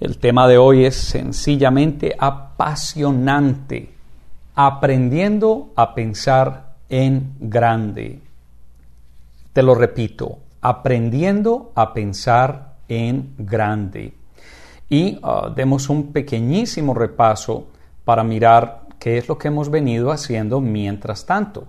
El tema de hoy es sencillamente apasionante, aprendiendo a pensar en grande. Te lo repito, aprendiendo a pensar en grande. Y demos un pequeñísimo repaso para mirar qué es lo que hemos venido haciendo mientras tanto.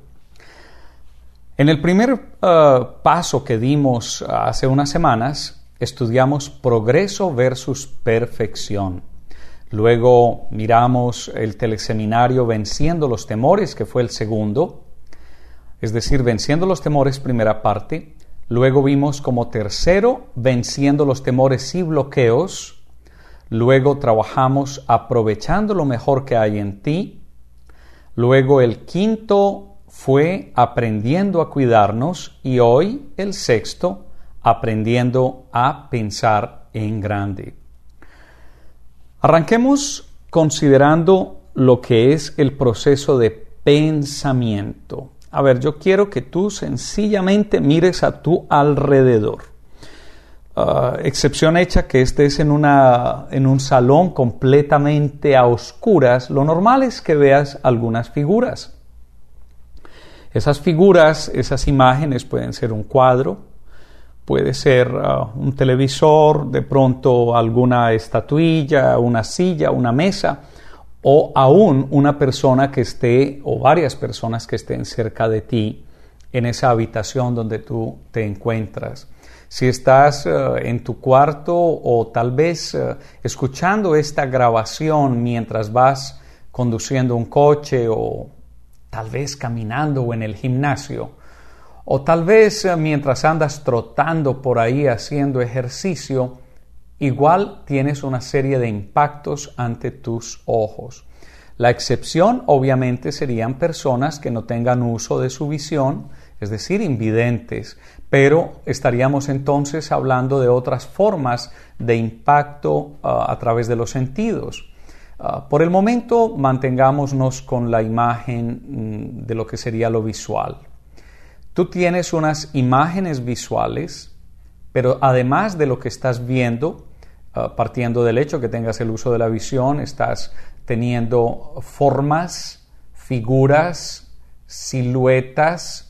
En el primer paso que dimos hace unas semanas, estudiamos progreso versus perfección. Luego miramos el teleseminario Venciendo los Temores, que fue el segundo, es decir, Venciendo los Temores, primera parte. Luego vimos como tercero, Venciendo los Temores y Bloqueos. Luego trabajamos Aprovechando lo mejor que hay en ti. Luego el quinto fue Aprendiendo a cuidarnos y hoy el sexto, Aprendiendo a pensar en grande. Arranquemos considerando lo que es el proceso de pensamiento. A ver, yo quiero que tú sencillamente mires a tu alrededor. Excepción hecha que estés en un salón completamente a oscuras, lo normal es que veas algunas figuras. Esas figuras, esas imágenes pueden ser un cuadro, puede ser un televisor, de pronto alguna estatuilla, una silla, una mesa, o aún una persona que esté, o varias personas que estén cerca de ti en esa habitación donde tú te encuentras. Si estás en tu cuarto o tal vez escuchando esta grabación mientras vas conduciendo un coche o tal vez caminando o en el gimnasio, o tal vez mientras andas trotando por ahí haciendo ejercicio, igual tienes una serie de impactos ante tus ojos. La excepción obviamente serían personas que no tengan uso de su visión, es decir, invidentes, pero estaríamos entonces hablando de otras formas de impacto a través de los sentidos. Por el momento mantengámonos con la imagen de lo que sería lo visual. Tú tienes unas imágenes visuales, pero además de lo que estás viendo, partiendo del hecho que tengas el uso de la visión, estás teniendo formas, figuras, siluetas,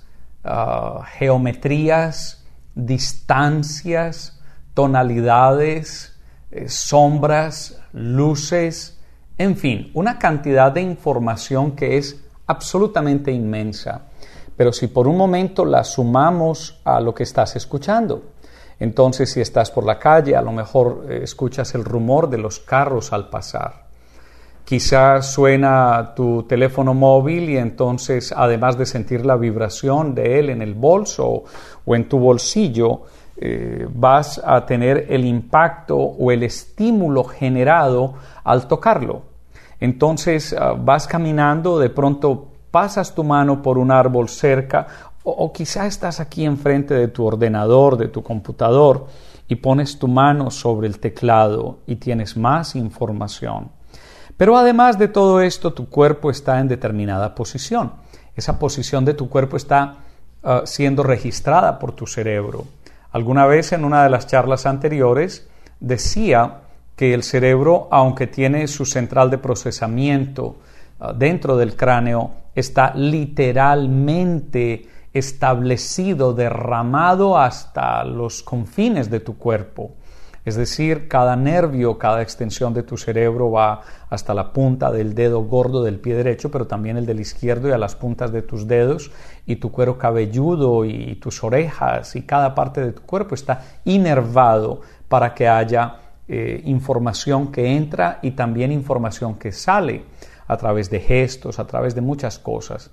geometrías, distancias, tonalidades, sombras, luces, en fin, una cantidad de información que es absolutamente inmensa. Pero si por un momento la sumamos a lo que estás escuchando, entonces si estás por la calle, a lo mejor escuchas el rumor de los carros al pasar. Quizás suena tu teléfono móvil y entonces, además de sentir la vibración de él en el bolso o en tu bolsillo, vas a tener el impacto o el estímulo generado al tocarlo. Entonces vas caminando, de pronto pasas tu mano por un árbol cerca o quizás estás aquí enfrente de tu ordenador, de tu computador y pones tu mano sobre el teclado y tienes más información. Pero además de todo esto, tu cuerpo está en determinada posición. Esa posición de tu cuerpo está siendo registrada por tu cerebro. Alguna vez en una de las charlas anteriores decía que el cerebro, aunque tiene su central de procesamiento dentro del cráneo, está literalmente establecido, derramado hasta los confines de tu cuerpo. Es decir, cada nervio, cada extensión de tu cerebro va hasta la punta del dedo gordo del pie derecho, pero también el del izquierdo y a las puntas de tus dedos, y tu cuero cabelludo y tus orejas y cada parte de tu cuerpo está inervado para que haya información que entra y también información que sale a través de gestos, a través de muchas cosas.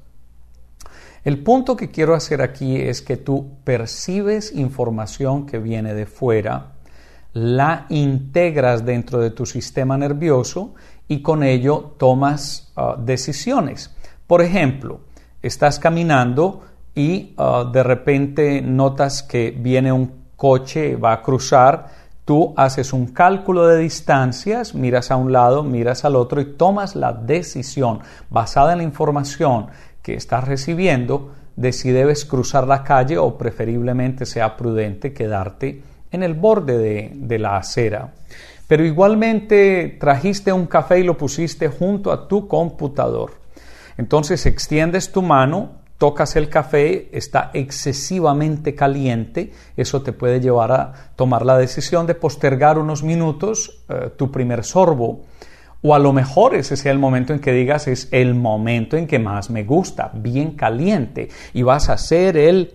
El punto que quiero hacer aquí es que tú percibes información que viene de fuera, la integras dentro de tu sistema nervioso y con ello tomas decisiones. Por ejemplo, estás caminando y de repente notas que viene un coche, va a cruzar, tú haces un cálculo de distancias, miras a un lado, miras al otro y tomas la decisión basada en la información que estás recibiendo de si debes cruzar la calle o preferiblemente sea prudente quedarte en el borde de la acera. pero igualmente trajiste un café y lo pusiste junto a tu computador. Entonces extiendes tu mano, tocas el café, está excesivamente caliente, eso te puede llevar a tomar la decisión de postergar unos minutos tu primer sorbo. O a lo mejor ese sea el momento en que digas, es el momento en que más me gusta, bien caliente, y vas a hacer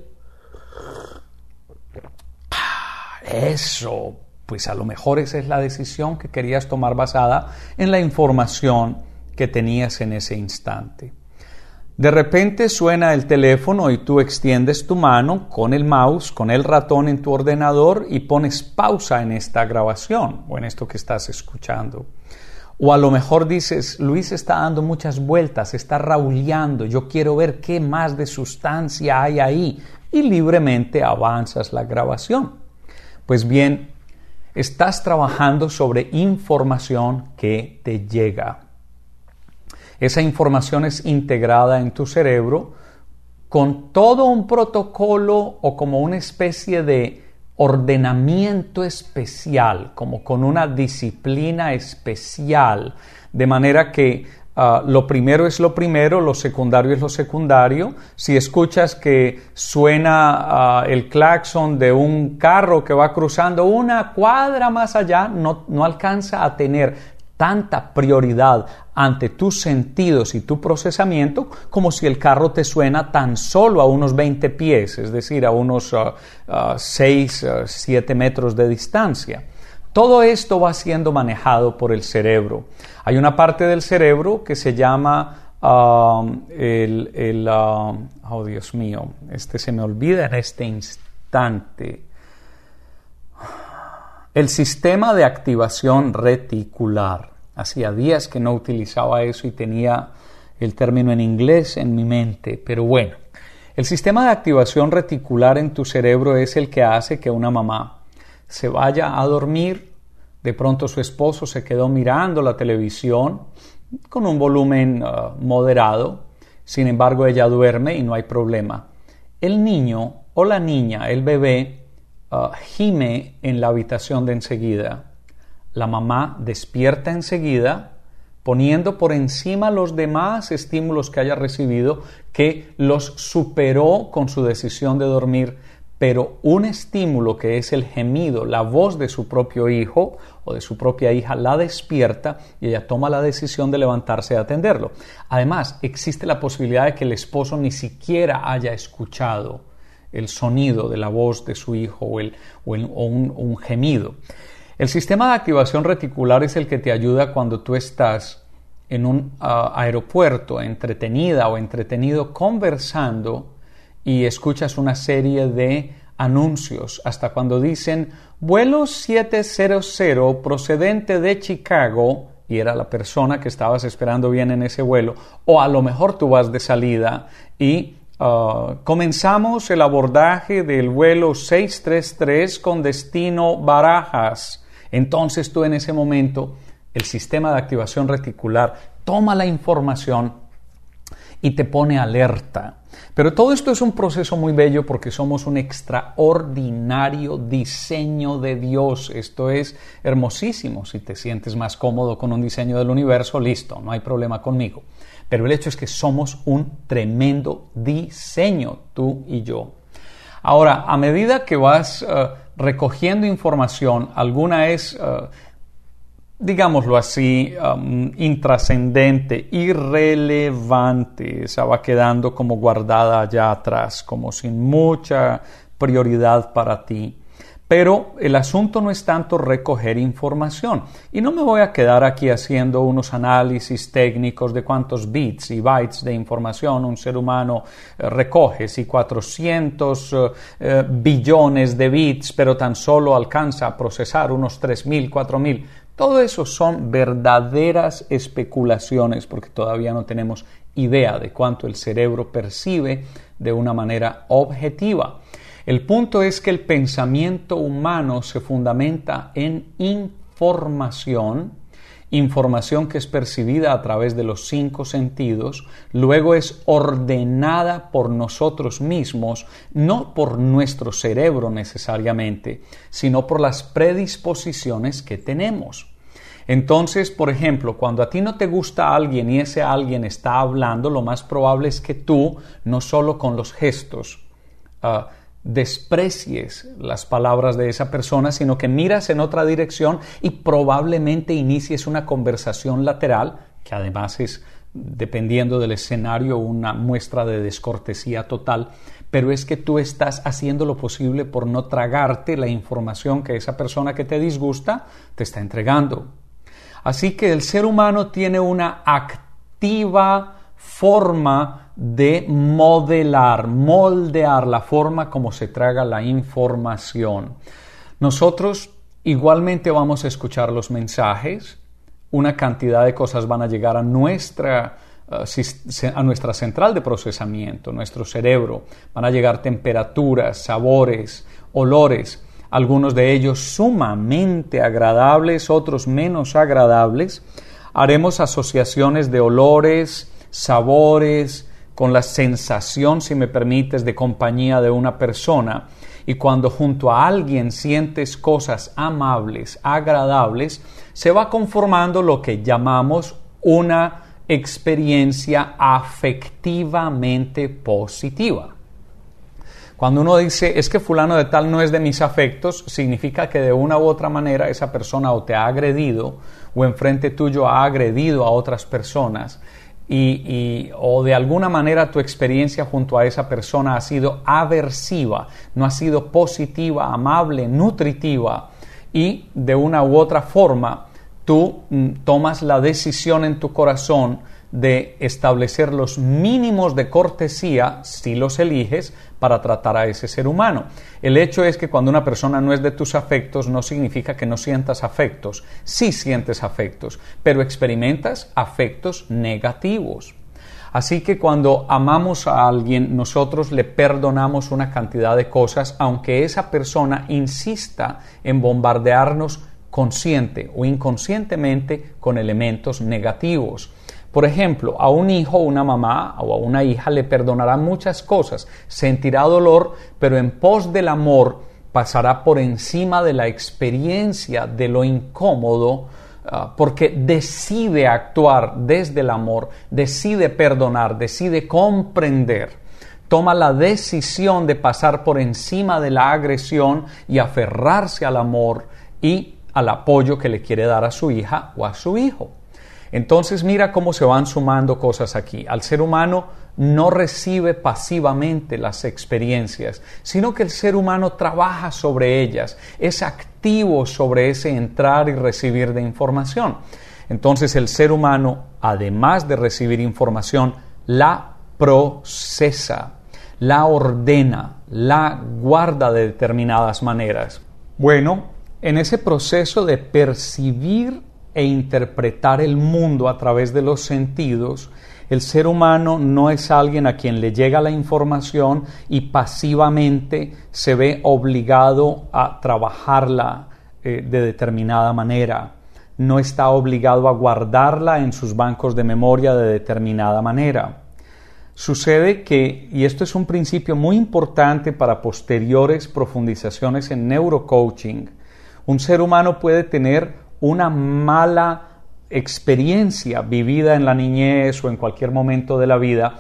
eso. Pues a lo mejor esa es la decisión que querías tomar basada en la información que tenías en ese instante. De repente suena el teléfono y tú extiendes tu mano con el mouse, con el ratón en tu ordenador y pones pausa en esta grabación o en esto que estás escuchando. O a lo mejor dices, Luis está dando muchas vueltas, está rauleando, yo quiero ver qué más de sustancia hay ahí, y libremente avanzas la grabación. Pues bien, estás trabajando sobre información que te llega. Esa información es integrada en tu cerebro con todo un protocolo o como una especie de ordenamiento especial, como con una disciplina especial, de manera que lo primero es lo primero, lo secundario es lo secundario. Si escuchas que suena el claxon de un carro que va cruzando una cuadra más allá, no alcanza a tener tanta prioridad ante tus sentidos y tu procesamiento como si el carro te suena tan solo a unos 20 pies, es decir, a unos 6, 7 metros de distancia. Todo esto va siendo manejado por el cerebro. Hay una parte del cerebro que se llama, oh Dios mío, se me olvida en este instante. El sistema de activación reticular. Hacía días que no utilizaba eso y tenía el término en inglés en mi mente, pero bueno. El sistema de activación reticular en tu cerebro es el que hace que una mamá se vaya a dormir. De pronto su esposo se quedó mirando la televisión con un volumen moderado. Sin embargo, ella duerme y no hay problema. El niño o la niña, el bebé, gime en la habitación de enseguida. La mamá despierta enseguida, poniendo por encima los demás estímulos que haya recibido, que los superó con su decisión de dormir, pero un estímulo que es el gemido, la voz de su propio hijo o de su propia hija, la despierta y ella toma la decisión de levantarse y atenderlo. Además, existe la posibilidad de que el esposo ni siquiera haya escuchado el sonido de la voz de su hijo o un gemido. El sistema de activación reticular es el que te ayuda cuando tú estás en un aeropuerto entretenida o entretenido conversando y escuchas una serie de anuncios hasta cuando dicen vuelo 700 procedente de Chicago y era la persona que estabas esperando bien en ese vuelo, o a lo mejor tú vas de salida y comenzamos el abordaje del vuelo 633 con destino Barajas. Entonces tú en ese momento, el sistema de activación reticular toma la información y te pone alerta. Pero todo esto es un proceso muy bello porque somos un extraordinario diseño de Dios. Esto es hermosísimo. Si te sientes más cómodo con un diseño del universo, listo, no hay problema conmigo. Pero el hecho es que somos un tremendo diseño, tú y yo. Ahora, a medida que vas recogiendo información, alguna es, digámoslo así, intrascendente, irrelevante. Esa va quedando como guardada allá atrás, como sin mucha prioridad para ti. Pero el asunto no es tanto recoger información. Y no me voy a quedar aquí haciendo unos análisis técnicos de cuántos bits y bytes de información un ser humano recoge. Si 400 billones de bits, pero tan solo alcanza a procesar unos 3.000, 4.000. Todo eso son verdaderas especulaciones porque todavía no tenemos idea de cuánto el cerebro percibe de una manera objetiva. El punto es que el pensamiento humano se fundamenta en información información que es percibida a través de los 5 sentidos, luego es ordenada por nosotros mismos, no por nuestro cerebro necesariamente, sino por las predisposiciones que tenemos. Entonces, por ejemplo, cuando a ti no te gusta alguien y ese alguien está hablando, lo más probable es que tú, no solo con los gestos, desprecies las palabras de esa persona, sino que miras en otra dirección y probablemente inicies una conversación lateral, que además es, dependiendo del escenario, una muestra de descortesía total, pero es que tú estás haciendo lo posible por no tragarte la información que esa persona que te disgusta te está entregando. Así que el ser humano tiene una activa forma de moldear la forma como se traga la información. Nosotros igualmente vamos a escuchar los mensajes, una cantidad de cosas van a llegar a nuestra central de procesamiento, nuestro cerebro, van a llegar temperaturas, sabores, olores, algunos de ellos sumamente agradables, otros menos agradables. Haremos asociaciones de olores, sabores, con la sensación, si me permites, de compañía de una persona. Y cuando junto a alguien sientes cosas amables, agradables, se va conformando lo que llamamos una experiencia afectivamente positiva. Cuando uno dice, es que fulano de tal no es de mis afectos, significa que de una u otra manera esa persona o te ha agredido o enfrente tuyo ha agredido a otras personas o de alguna manera tu experiencia junto a esa persona ha sido aversiva, no ha sido positiva, amable, nutritiva, y de una u otra forma tú tomas la decisión en tu corazón de establecer los mínimos de cortesía, si los eliges, para tratar a ese ser humano. El hecho es que cuando una persona no es de tus afectos, no significa que no sientas afectos. Sí sientes afectos, pero experimentas afectos negativos. Así que cuando amamos a alguien, nosotros le perdonamos una cantidad de cosas, aunque esa persona insista en bombardearnos consciente o inconscientemente con elementos negativos. Por ejemplo, a un hijo, una mamá o a una hija le perdonará muchas cosas, sentirá dolor, pero en pos del amor pasará por encima de la experiencia de lo incómodo, porque decide actuar desde el amor, decide perdonar, decide comprender. Toma la decisión de pasar por encima de la agresión y aferrarse al amor y al apoyo que le quiere dar a su hija o a su hijo. Entonces mira cómo se van sumando cosas aquí. Al ser humano no recibe pasivamente las experiencias, sino que el ser humano trabaja sobre ellas, es activo sobre ese entrar y recibir de información. Entonces el ser humano, además de recibir información, la procesa, la ordena, la guarda de determinadas maneras. Bueno, en ese proceso de percibir e interpretar el mundo a través de los sentidos, el ser humano no es alguien a quien le llega la información y pasivamente se ve obligado a trabajarla de determinada manera. No está obligado a guardarla en sus bancos de memoria de determinada manera. Sucede que, y esto es un principio muy importante para posteriores profundizaciones en neurocoaching, un ser humano puede tener una mala experiencia vivida en la niñez o en cualquier momento de la vida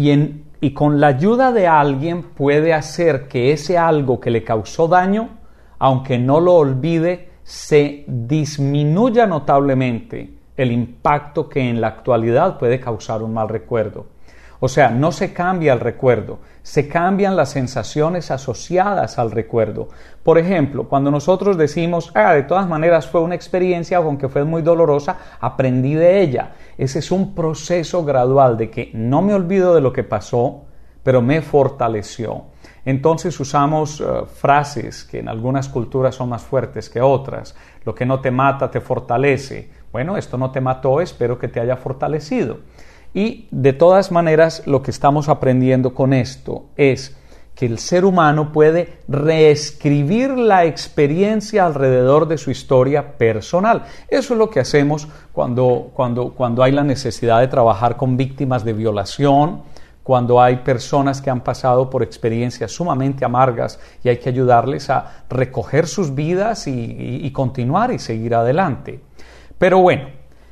y con la ayuda de alguien puede hacer que ese algo que le causó daño, aunque no lo olvide, se disminuya notablemente el impacto que en la actualidad puede causar un mal recuerdo. O sea, no se cambia el recuerdo, se cambian las sensaciones asociadas al recuerdo. Por ejemplo, cuando nosotros decimos, de todas maneras fue una experiencia, aunque fue muy dolorosa, aprendí de ella. Ese es un proceso gradual de que no me olvido de lo que pasó, pero me fortaleció. Entonces usamos frases que en algunas culturas son más fuertes que otras. Lo que no te mata te fortalece. Bueno, esto no te mató, espero que te haya fortalecido. Y de todas maneras lo que estamos aprendiendo con esto es que el ser humano puede reescribir la experiencia alrededor de su historia personal. Eso es lo que hacemos cuando hay la necesidad de trabajar con víctimas de violación, cuando hay personas que han pasado por experiencias sumamente amargas y hay que ayudarles a recoger sus vidas y continuar y seguir adelante. Pero bueno,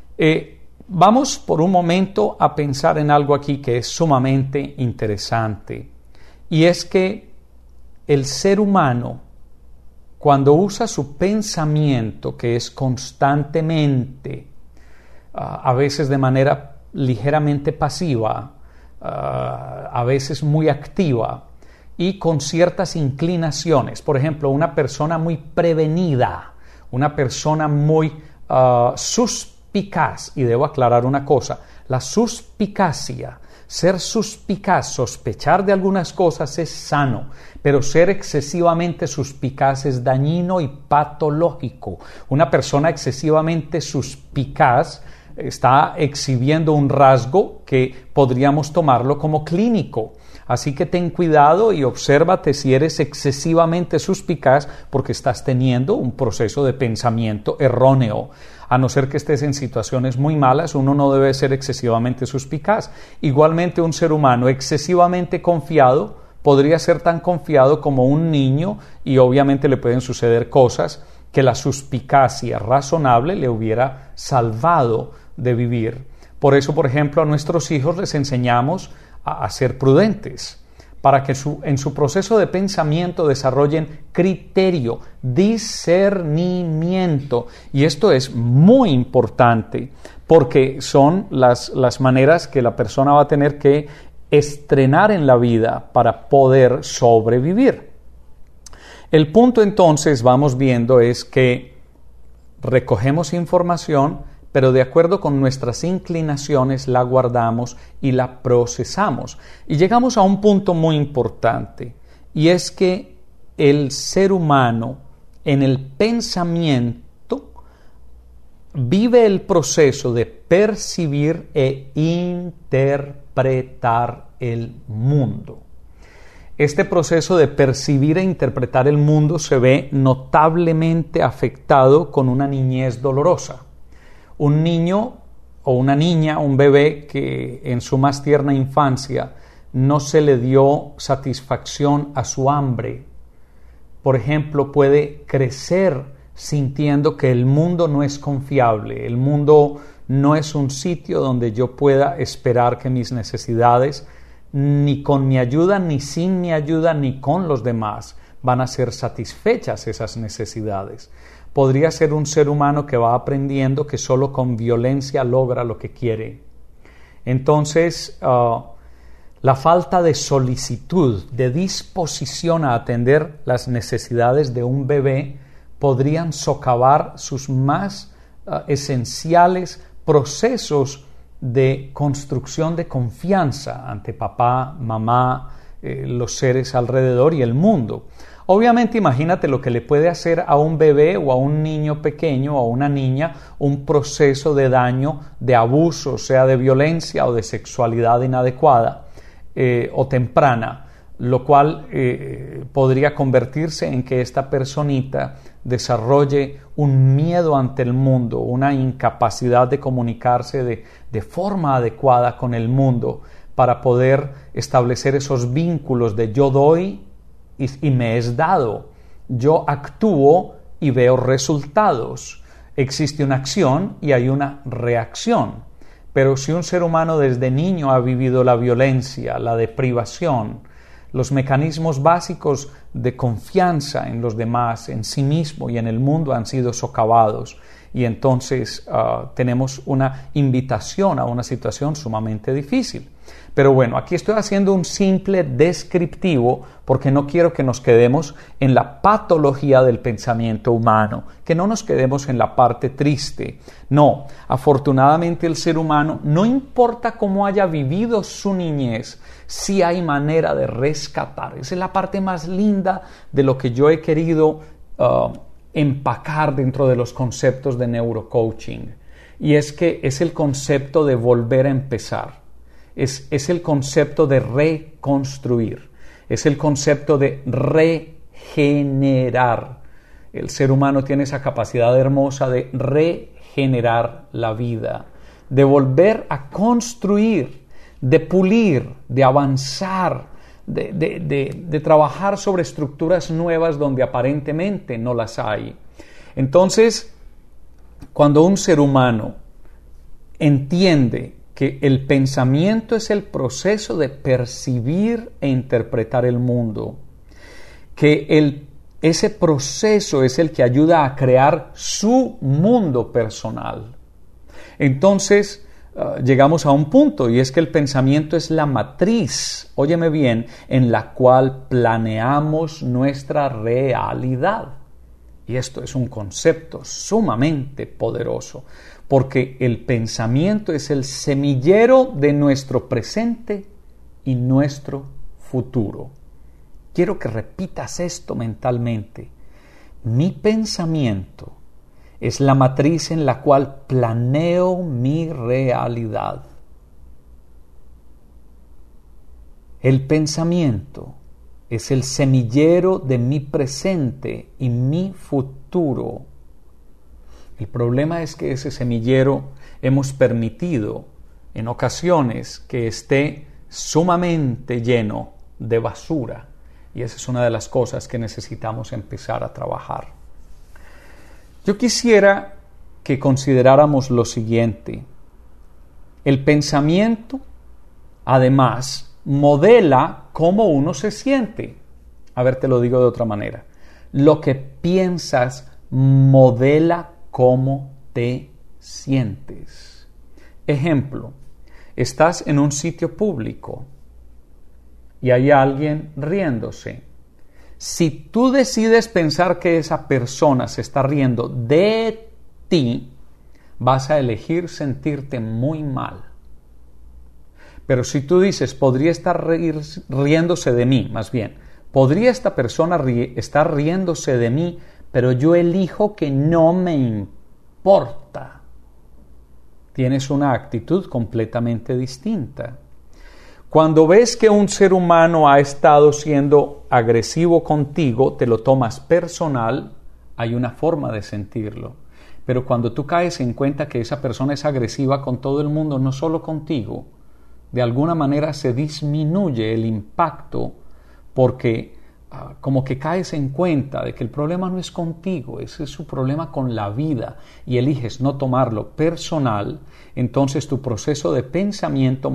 vamos por un momento a pensar en algo aquí que es sumamente interesante, y es que el ser humano, cuando usa su pensamiento, que es constantemente, a veces de manera ligeramente pasiva, a veces muy activa y con ciertas inclinaciones. Por ejemplo, una persona muy prevenida, una persona muy suspicaz, y debo aclarar una cosa, la suspicacia, ser suspicaz, sospechar de algunas cosas es sano, pero ser excesivamente suspicaz es dañino y patológico. Una persona excesivamente suspicaz está exhibiendo un rasgo que podríamos tomarlo como clínico. Así que ten cuidado y obsérvate si eres excesivamente suspicaz, porque estás teniendo un proceso de pensamiento erróneo. A no ser que estés en situaciones muy malas, uno no debe ser excesivamente suspicaz. Igualmente, un ser humano excesivamente confiado podría ser tan confiado como un niño, y obviamente le pueden suceder cosas que la suspicacia razonable le hubiera salvado de vivir. Por eso, por ejemplo, a nuestros hijos les enseñamos a ser prudentes, para que en su proceso de pensamiento desarrollen criterio, discernimiento. Y esto es muy importante, porque son las maneras que la persona va a tener que estrenar en la vida para poder sobrevivir. El punto entonces, vamos viendo, es que recogemos información, pero de acuerdo con nuestras inclinaciones la guardamos y la procesamos. Y llegamos a un punto muy importante, y es que el ser humano en el pensamiento vive el proceso de percibir e interpretar el mundo. Este proceso de percibir e interpretar el mundo se ve notablemente afectado con una niñez dolorosa. Un niño o una niña, un bebé que en su más tierna infancia no se le dio satisfacción a su hambre, por ejemplo, puede crecer sintiendo que el mundo no es confiable, el mundo no es un sitio donde yo pueda esperar que mis necesidades, ni con mi ayuda, ni sin mi ayuda, ni con los demás, van a ser satisfechas esas necesidades. Podría ser un ser humano que va aprendiendo que solo con violencia logra lo que quiere. Entonces, la falta de solicitud, de disposición a atender las necesidades de un bebé podrían socavar sus más esenciales procesos de construcción de confianza ante papá, mamá, los seres alrededor y el mundo. Obviamente, imagínate lo que le puede hacer a un bebé o a un niño pequeño o a una niña un proceso de daño, de abuso, sea de violencia o de sexualidad inadecuada o temprana, lo cual podría convertirse en que esta personita desarrolle un miedo ante el mundo, una incapacidad de comunicarse de forma adecuada con el mundo para poder establecer esos vínculos de yo doy y me es dado, yo actúo y veo resultados. Existe una acción y hay una reacción. Pero si un ser humano desde niño ha vivido la violencia, la deprivación, los mecanismos básicos de confianza en los demás, en sí mismo y en el mundo han sido socavados, y entonces tenemos una invitación a una situación sumamente difícil. Pero bueno, aquí estoy haciendo un simple descriptivo porque no quiero que nos quedemos en la patología del pensamiento humano, que no nos quedemos en la parte triste. No, afortunadamente el ser humano, no importa cómo haya vivido su niñez, sí hay manera de rescatar. Esa es la parte más linda de lo que yo he querido empacar dentro de los conceptos de neurocoaching. Y es que es el concepto de volver a empezar. Es el concepto de reconstruir. es el concepto de regenerar. El ser humano tiene esa capacidad hermosa de regenerar la vida, de volver a construir, de pulir, de avanzar, de trabajar sobre estructuras nuevas donde aparentemente no las hay. Entonces, cuando un ser humano entiende que el pensamiento es el proceso de percibir e interpretar el mundo, que ese proceso es el que ayuda a crear su mundo personal, entonces llegamos a un punto, y es que el pensamiento es la matriz, óyeme bien, en la cual planeamos nuestra realidad. Y esto es un concepto sumamente poderoso, porque el pensamiento es el semillero de nuestro presente y nuestro futuro. Quiero que repitas esto mentalmente. Mi pensamiento es la matriz en la cual planeo mi realidad. El pensamiento es el semillero de mi presente y mi futuro. El problema es que ese semillero hemos permitido en ocasiones que esté sumamente lleno de basura, y esa es una de las cosas que necesitamos empezar a trabajar. Yo quisiera que consideráramos lo siguiente. El pensamiento, además, modela cómo uno se siente. A ver, te lo digo de otra manera. Lo que piensas modela cómo te sientes. Ejemplo, estás en un sitio público y hay alguien riéndose. Si tú decides pensar que esa persona se está riendo de ti, vas a elegir sentirte muy mal. Pero si tú dices, podría estar riéndose de mí, más bien, podría esta persona estar riéndose de mí, pero yo elijo que no me importa. Tienes una actitud completamente distinta. Cuando ves que un ser humano ha estado siendo agresivo contigo, te lo tomas personal, hay una forma de sentirlo. Pero cuando tú caes en cuenta que esa persona es agresiva con todo el mundo, no solo contigo, de alguna manera se disminuye el impacto porque como que caes en cuenta de que el problema no es contigo, ese es su problema con la vida, y eliges no tomarlo personal, entonces tu proceso de pensamiento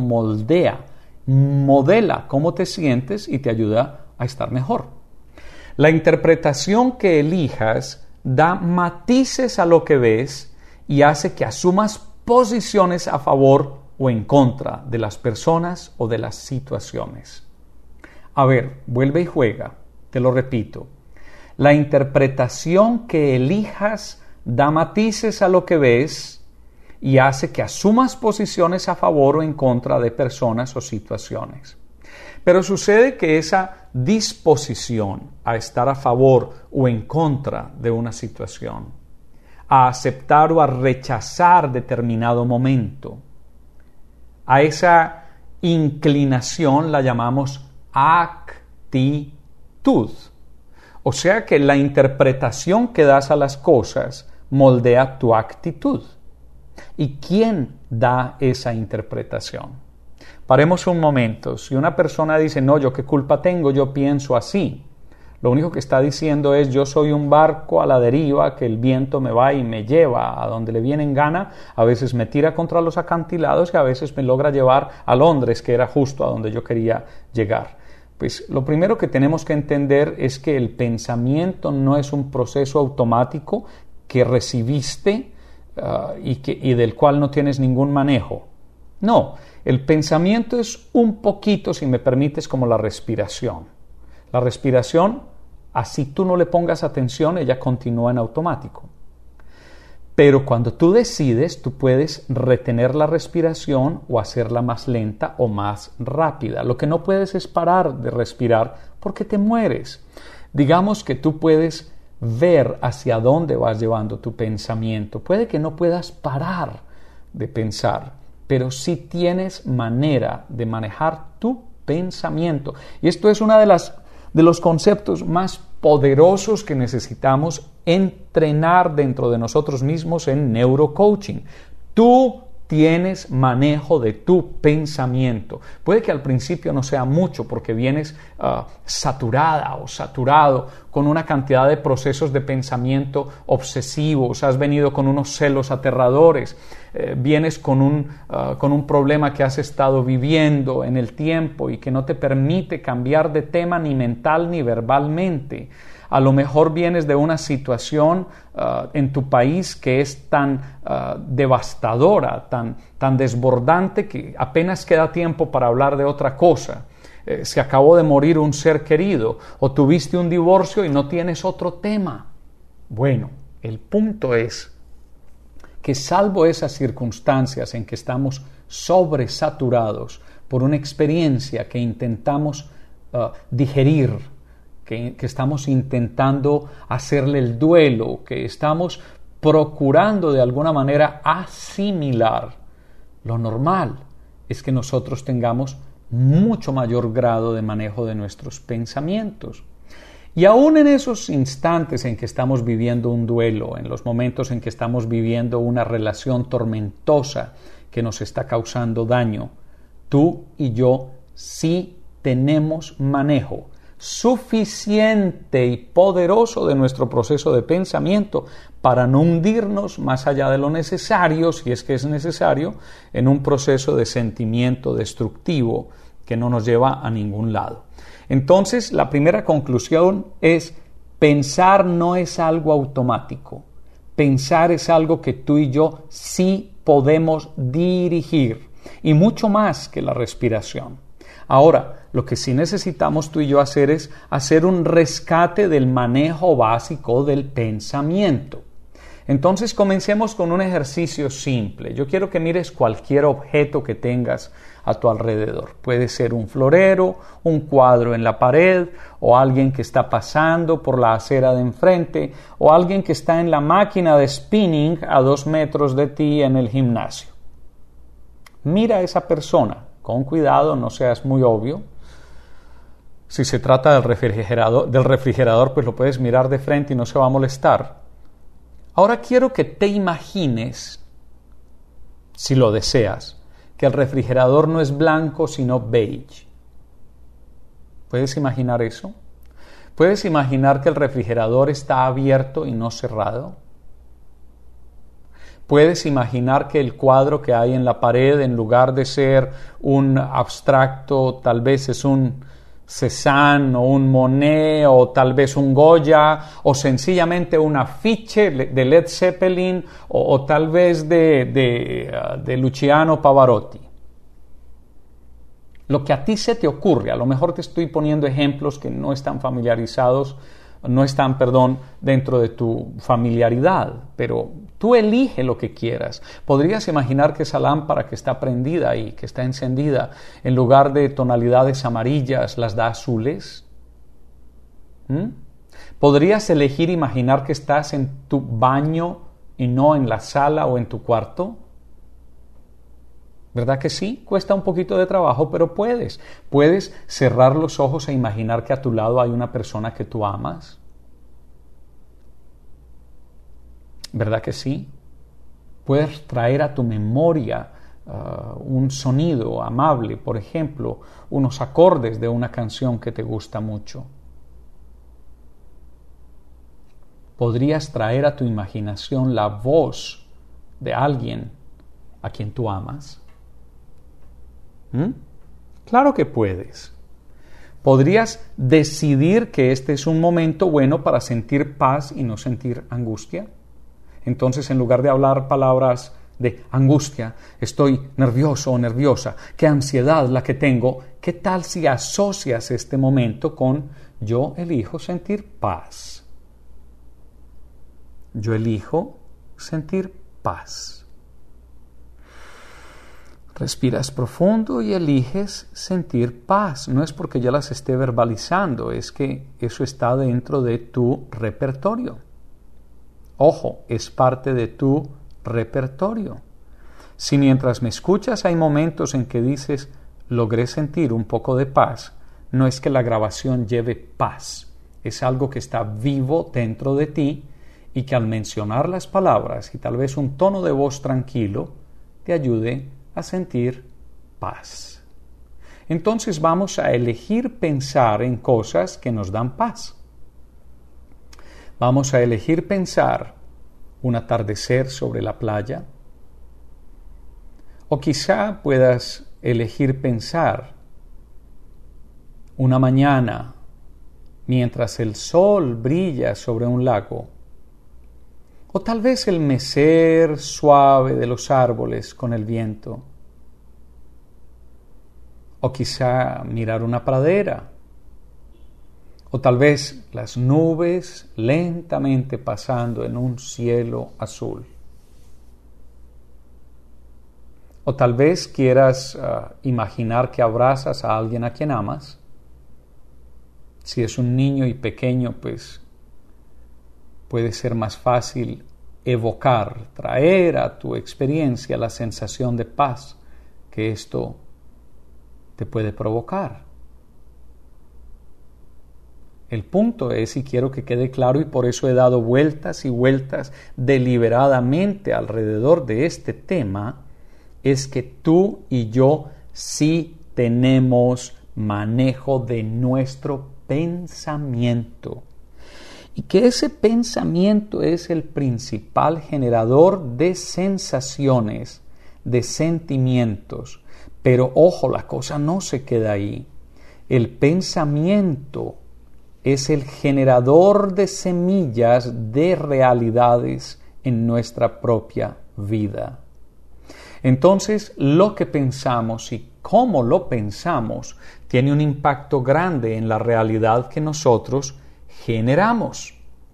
modela cómo te sientes y te ayuda a estar mejor. La interpretación que elijas da matices a lo que ves y hace que asumas posiciones a favor o en contra de las personas o de las situaciones. A ver, vuelve y juega, te lo repito. La interpretación que elijas da matices a lo que ves y hace que asumas posiciones a favor o en contra de personas o situaciones. Pero sucede que esa disposición a estar a favor o en contra de una situación, a aceptar o a rechazar determinado momento, a esa inclinación la llamamos actitud. O sea que la interpretación que das a las cosas moldea tu actitud. ¿Y quién da esa interpretación? Paremos un momento. Si una persona dice, no, ¿yo qué culpa tengo? Yo pienso así. Lo único que está diciendo es, yo soy un barco a la deriva que el viento me va y me lleva a donde le viene en gana. A veces me tira contra los acantilados y a veces me logra llevar a Londres, que era justo a donde yo quería llegar. Pues lo primero que tenemos que entender es que el pensamiento no es un proceso automático que recibiste y del cual no tienes ningún manejo. No, el pensamiento es un poquito, si me permites, como la respiración. La respiración, así tú no le pongas atención, ella continúa en automático. Pero cuando tú decides, tú puedes retener la respiración o hacerla más lenta o más rápida. Lo que no puedes es parar de respirar porque te mueres. Digamos que tú puedes ver hacia dónde vas llevando tu pensamiento. Puede que no puedas parar de pensar, pero sí tienes manera de manejar tu pensamiento. Y esto es uno de los conceptos más poderosos que necesitamos entrenar dentro de nosotros mismos en neurocoaching. Tú tienes manejo de tu pensamiento. Puede que al principio no sea mucho porque vienes saturada o saturado con una cantidad de procesos de pensamiento obsesivos, has venido con unos celos aterradores, vienes con un problema que has estado viviendo en el tiempo y que no te permite cambiar de tema ni mental ni verbalmente. A lo mejor vienes de una situación en tu país que es tan devastadora, tan desbordante que apenas queda tiempo para hablar de otra cosa. Se acabó de morir un ser querido o tuviste un divorcio y no tienes otro tema. Bueno, el punto es que salvo esas circunstancias en que estamos sobresaturados por una experiencia que intentamos digerir, que estamos intentando hacerle el duelo, que estamos procurando de alguna manera asimilar, lo normal es que nosotros tengamos mucho mayor grado de manejo de nuestros pensamientos. Y aún en esos instantes en que estamos viviendo un duelo, en los momentos en que estamos viviendo una relación tormentosa que nos está causando daño, tú y yo sí tenemos manejo suficiente y poderoso de nuestro proceso de pensamiento para no hundirnos más allá de lo necesario, si es que es necesario, en un proceso de sentimiento destructivo que no nos lleva a ningún lado. Entonces, la primera conclusión es: pensar no es algo automático. Pensar es algo que tú y yo sí podemos dirigir, y mucho más que la respiración. Ahora, lo que sí necesitamos tú y yo hacer es hacer un rescate del manejo básico del pensamiento. Entonces, comencemos con un ejercicio simple. Yo quiero que mires cualquier objeto que tengas a tu alrededor. Puede ser un florero, un cuadro en la pared, o alguien que está pasando por la acera de enfrente, o alguien que está en la máquina de spinning a 2 metros de ti en el gimnasio. Mira a esa persona. Con cuidado, no seas muy obvio. Si se trata del refrigerador, pues lo puedes mirar de frente y no se va a molestar. Ahora quiero que te imagines, si lo deseas, que el refrigerador no es blanco sino beige. ¿Puedes imaginar eso? ¿Puedes imaginar que el refrigerador está abierto y no cerrado? ¿Puedes imaginar que el cuadro que hay en la pared, en lugar de ser un abstracto, tal vez es un Cézanne o un Monet o tal vez un Goya o sencillamente un afiche de Led Zeppelin o tal vez de Luciano Pavarotti? Lo que a ti se te ocurre, a lo mejor te estoy poniendo ejemplos que no están dentro de tu familiaridad, pero tú elige lo que quieras. ¿Podrías imaginar que esa lámpara que está prendida ahí, que está encendida, en lugar de tonalidades amarillas, las da azules? ¿Podrías elegir imaginar que estás en tu baño y no en la sala o en tu cuarto? ¿Verdad que sí? Cuesta un poquito de trabajo, pero puedes. Puedes cerrar los ojos e imaginar que a tu lado hay una persona que tú amas. ¿Verdad que sí? Puedes traer a tu memoria un sonido amable, por ejemplo, unos acordes de una canción que te gusta mucho. Podrías traer a tu imaginación la voz de alguien a quien tú amas. Claro que puedes. ¿Podrías decidir que este es un momento bueno para sentir paz y no sentir angustia? Entonces, en lugar de hablar palabras de angustia, estoy nervioso o nerviosa, qué ansiedad la que tengo, ¿qué tal si asocias este momento con yo elijo sentir paz? Yo elijo sentir paz. Respiras profundo y eliges sentir paz. No es porque ya las esté verbalizando, es que eso está dentro de tu repertorio. Ojo, es parte de tu repertorio. Si mientras me escuchas hay momentos en que dices, logré sentir un poco de paz, no es que la grabación lleve paz, es algo que está vivo dentro de ti y que al mencionar las palabras y tal vez un tono de voz tranquilo te ayude a sentir paz. Entonces vamos a elegir pensar en cosas que nos dan paz. Vamos a elegir pensar un atardecer sobre la playa, o quizá puedas elegir pensar una mañana mientras el sol brilla sobre un lago, o tal vez el mecer suave de los árboles con el viento, o quizá mirar una pradera, o tal vez las nubes lentamente pasando en un cielo azul. O tal vez quieras imaginar que abrazas a alguien a quien amas. Si es un niño y pequeño, pues puede ser más fácil evocar, traer a tu experiencia la sensación de paz que esto te puede provocar. El punto es, y quiero que quede claro, y por eso he dado vueltas y vueltas deliberadamente alrededor de este tema, es que tú y yo sí tenemos manejo de nuestro pensamiento. Y que ese pensamiento es el principal generador de sensaciones, de sentimientos. Pero ojo, la cosa no se queda ahí. El pensamiento es el generador de semillas de realidades en nuestra propia vida. Entonces, lo que pensamos y cómo lo pensamos tiene un impacto grande en la realidad que nosotros generamos.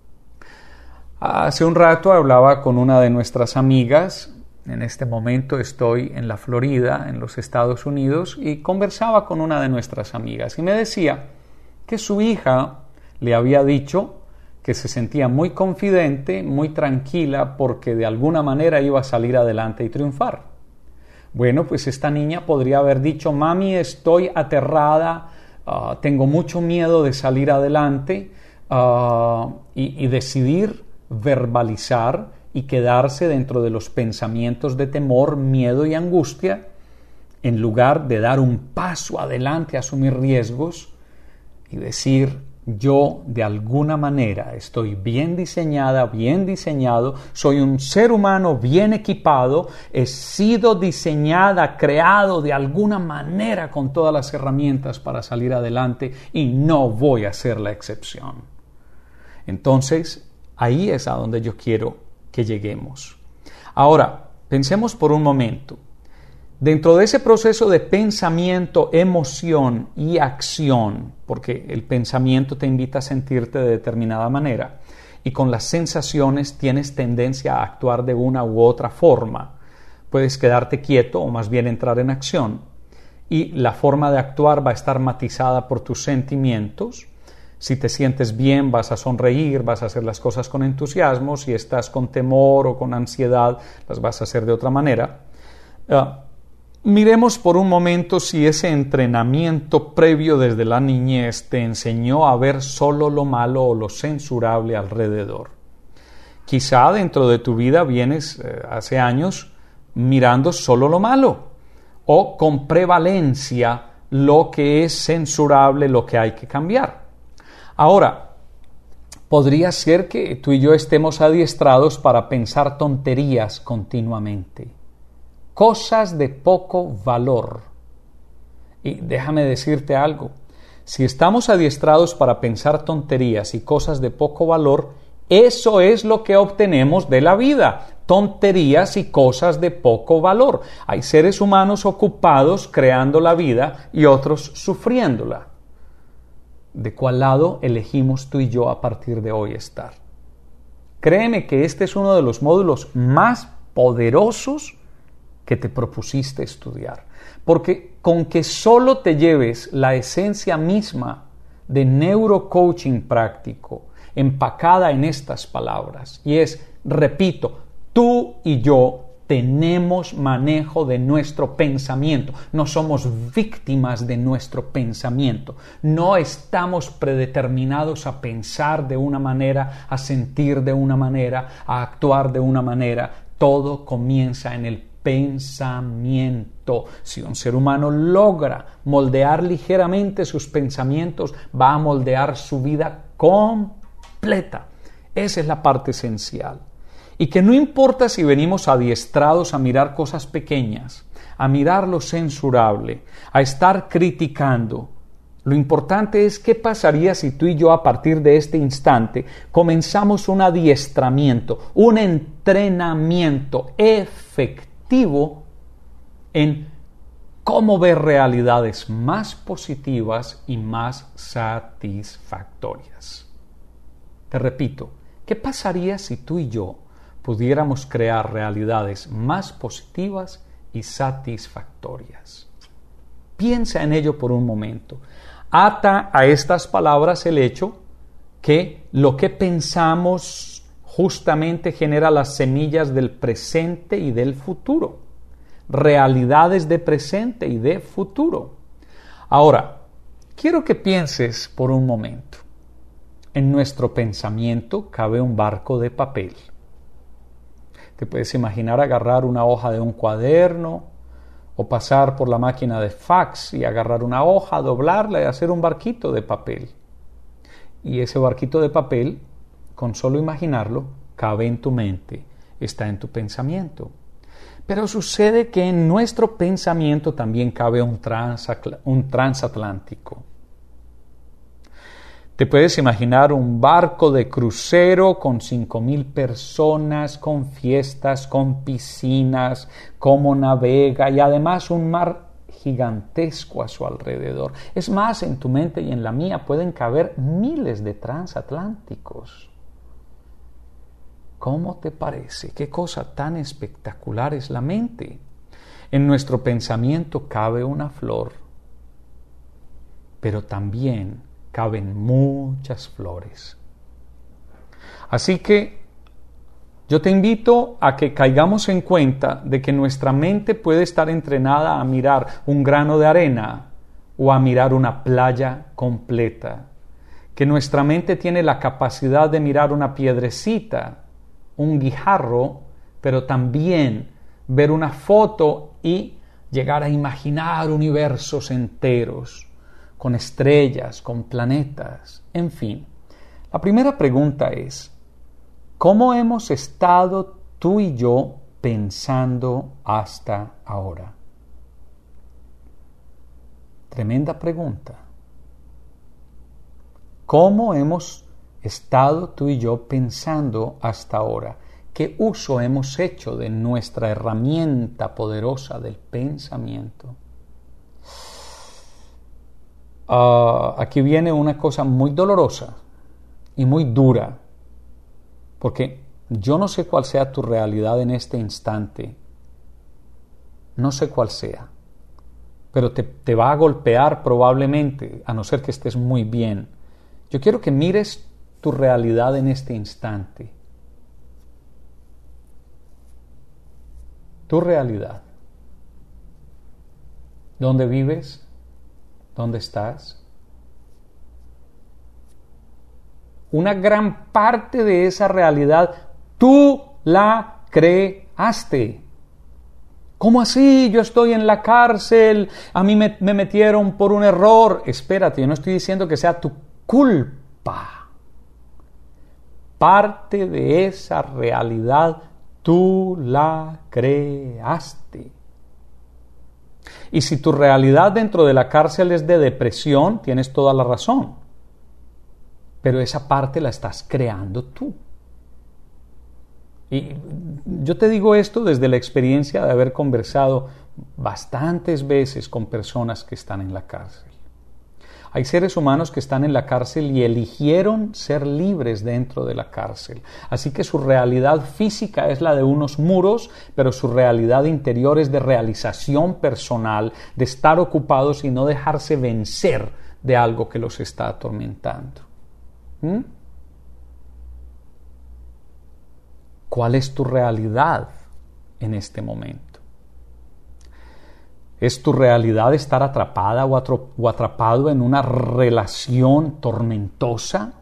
Hace un rato hablaba con una de nuestras amigas. En este momento estoy en la Florida, en los Estados Unidos, y conversaba con una de nuestras amigas y me decía que su hija le había dicho que se sentía muy confidente, muy tranquila, porque de alguna manera iba a salir adelante y triunfar. Bueno, pues esta niña podría haber dicho: mami, estoy aterrada, tengo mucho miedo de salir adelante, y decidir verbalizar y quedarse dentro de los pensamientos de temor, miedo y angustia, en lugar de dar un paso adelante, asumir riesgos y decir: yo de alguna manera estoy bien diseñada, bien diseñado, soy un ser humano bien equipado, he sido diseñada, creado de alguna manera con todas las herramientas para salir adelante y no voy a ser la excepción. Entonces, ahí es a donde yo quiero que lleguemos. Ahora, pensemos por un momento. Dentro de ese proceso de pensamiento, emoción y acción, porque el pensamiento te invita a sentirte de determinada manera, y con las sensaciones tienes tendencia a actuar de una u otra forma. Puedes quedarte quieto o más bien entrar en acción, y la forma de actuar va a estar matizada por tus sentimientos. Si te sientes bien, vas a sonreír, vas a hacer las cosas con entusiasmo. Si estás con temor o con ansiedad, las vas a hacer de otra manera. Miremos por un momento si ese entrenamiento previo desde la niñez te enseñó a ver solo lo malo o lo censurable alrededor. Quizá dentro de tu vida vienes hace años mirando solo lo malo o con prevalencia lo que es censurable, lo que hay que cambiar. Ahora, podría ser que tú y yo estemos adiestrados para pensar tonterías continuamente. Cosas de poco valor. Y déjame decirte algo, si estamos adiestrados para pensar tonterías y cosas de poco valor, eso es lo que obtenemos de la vida, tonterías y cosas de poco valor. Hay seres humanos ocupados creando la vida y otros sufriéndola. ¿De cuál lado elegimos tú y yo a partir de hoy estar? Créeme que este es uno de los módulos más poderosos que te propusiste estudiar, porque con que solo te lleves la esencia misma de neurocoaching práctico empacada en estas palabras, y es, repito, tú y yo tenemos manejo de nuestro pensamiento. No somos víctimas de nuestro pensamiento. No estamos predeterminados a pensar de una manera, a sentir de una manera, a actuar de una manera. Todo comienza en el pensamiento. Si un ser humano logra moldear ligeramente sus pensamientos, va a moldear su vida completa. Esa es la parte esencial. Y que no importa si venimos adiestrados a mirar cosas pequeñas, a mirar lo censurable, a estar criticando. Lo importante es qué pasaría si tú y yo a partir de este instante comenzamos un adiestramiento, un entrenamiento efectivo en cómo ver realidades más positivas y más satisfactorias. Te repito, ¿qué pasaría si tú y yo pudiéramos crear realidades más positivas y satisfactorias? Piensa en ello por un momento. Ata a estas palabras el hecho que lo que pensamos justamente genera las semillas del presente y del futuro. Realidades de presente y de futuro. Ahora, quiero que pienses por un momento. En nuestro pensamiento cabe un barco de papel. Te puedes imaginar agarrar una hoja de un cuaderno o pasar por la máquina de fax y agarrar una hoja, doblarla y hacer un barquito de papel. Y ese barquito de papel, con solo imaginarlo, cabe en tu mente, está en tu pensamiento. Pero sucede que en nuestro pensamiento también cabe un transatlántico. Te puedes imaginar un barco de crucero con 5,000 personas, con fiestas, con piscinas, cómo navega y además un mar gigantesco a su alrededor. Es más, en tu mente y en la mía pueden caber miles de transatlánticos. ¿Cómo te parece? ¿Qué cosa tan espectacular es la mente? En nuestro pensamiento cabe una flor, pero también caben muchas flores. Así que yo te invito a que caigamos en cuenta de que nuestra mente puede estar entrenada a mirar un grano de arena o a mirar una playa completa, que nuestra mente tiene la capacidad de mirar una piedrecita, un guijarro, pero también ver una foto y llegar a imaginar universos enteros, con estrellas, con planetas, en fin. La primera pregunta es, ¿cómo hemos estado tú y yo pensando hasta ahora? Tremenda pregunta. ¿Cómo hemos estado tú y yo pensando hasta ahora? ¿Qué uso hemos hecho de nuestra herramienta poderosa del pensamiento? Aquí viene una cosa muy dolorosa y muy dura, porque yo no sé cuál sea tu realidad en este instante, no sé cuál sea, pero te va a golpear probablemente, a no ser que estés muy bien. Yo quiero que mires tu realidad en este instante, tu realidad, ¿dónde vives? ¿Dónde estás? Una gran parte de esa realidad tú la creaste. ¿Cómo así? Yo estoy en la cárcel, a mí me metieron por un error. Espérate, yo no estoy diciendo que sea tu culpa. Parte de esa realidad tú la creaste. Y si tu realidad dentro de la cárcel es de depresión, tienes toda la razón. Pero esa parte la estás creando tú. Y yo te digo esto desde la experiencia de haber conversado bastantes veces con personas que están en la cárcel. Hay seres humanos que están en la cárcel y eligieron ser libres dentro de la cárcel. Así que su realidad física es la de unos muros, pero su realidad interior es de realización personal, de estar ocupados y no dejarse vencer de algo que los está atormentando. ¿Cuál es tu realidad en este momento? ¿Es tu realidad estar atrapada o atrapado en una relación tormentosa?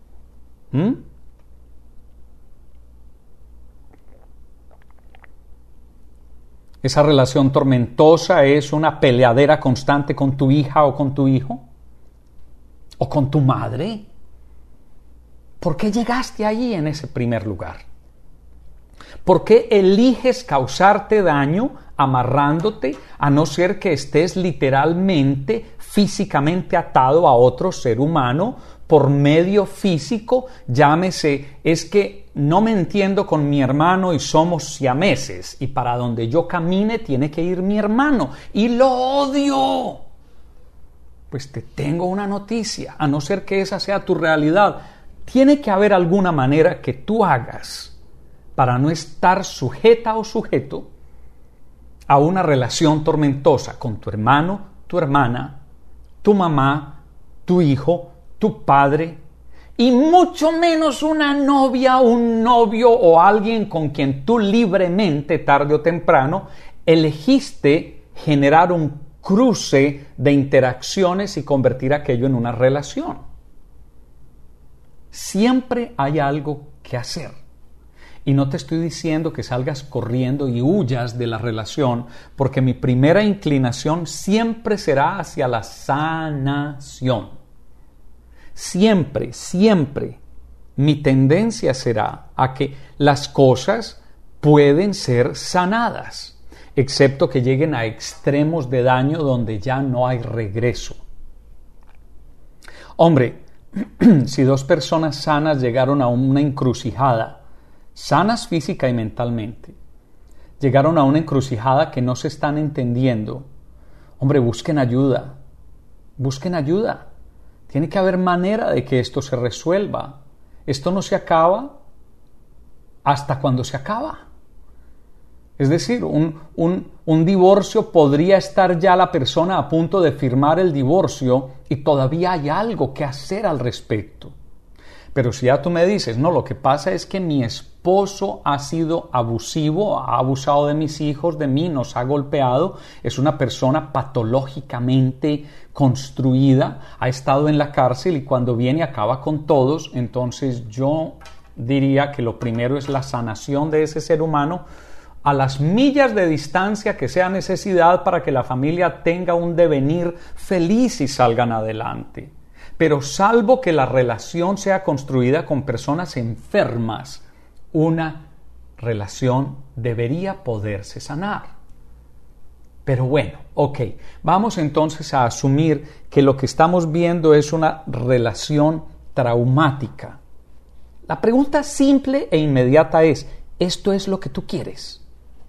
¿Esa relación tormentosa es una peleadera constante con tu hija o con tu hijo? ¿O con tu madre? ¿Por qué llegaste allí en ese primer lugar? ¿Por qué eliges causarte daño amarrándote a no ser que estés literalmente, físicamente atado a otro ser humano por medio físico? Llámese, es que no me entiendo con mi hermano y somos siameses y para donde yo camine tiene que ir mi hermano y lo odio. Pues te tengo una noticia, a no ser que esa sea tu realidad, tiene que haber alguna manera que tú hagas para no estar sujeta o sujeto a una relación tormentosa con tu hermano, tu hermana, tu mamá, tu hijo, tu padre, y mucho menos una novia, un novio o alguien con quien tú libremente, tarde o temprano, elegiste generar un cruce de interacciones y convertir aquello en una relación. Siempre hay algo que hacer. Y no te estoy diciendo que salgas corriendo y huyas de la relación, porque mi primera inclinación siempre será hacia la sanación. Siempre, siempre mi tendencia será a que las cosas pueden ser sanadas, excepto que lleguen a extremos de daño donde ya no hay regreso. Hombre, si dos personas sanas llegaron a una encrucijada, sanas física y mentalmente, llegaron a una encrucijada que no se están entendiendo, hombre, busquen ayuda, busquen ayuda. Tiene que haber manera de que esto se resuelva. Esto no se acaba hasta cuando se acaba. Es decir, un divorcio podría estar ya la persona a punto de firmar el divorcio y todavía hay algo que hacer al respecto. Pero si ya tú me dices, no, lo que pasa es que mi esposo ha sido abusivo, ha abusado de mis hijos, de mí, nos ha golpeado, es una persona patológicamente construida, ha estado en la cárcel y cuando viene acaba con todos, entonces yo diría que lo primero es la sanación de ese ser humano a las millas de distancia que sea necesidad para que la familia tenga un devenir feliz y salgan adelante. Pero salvo que la relación sea construida con personas enfermas, una relación debería poderse sanar. Pero bueno, ok, vamos entonces a asumir que lo que estamos viendo es una relación traumática. La pregunta simple e inmediata es, ¿esto es lo que tú quieres?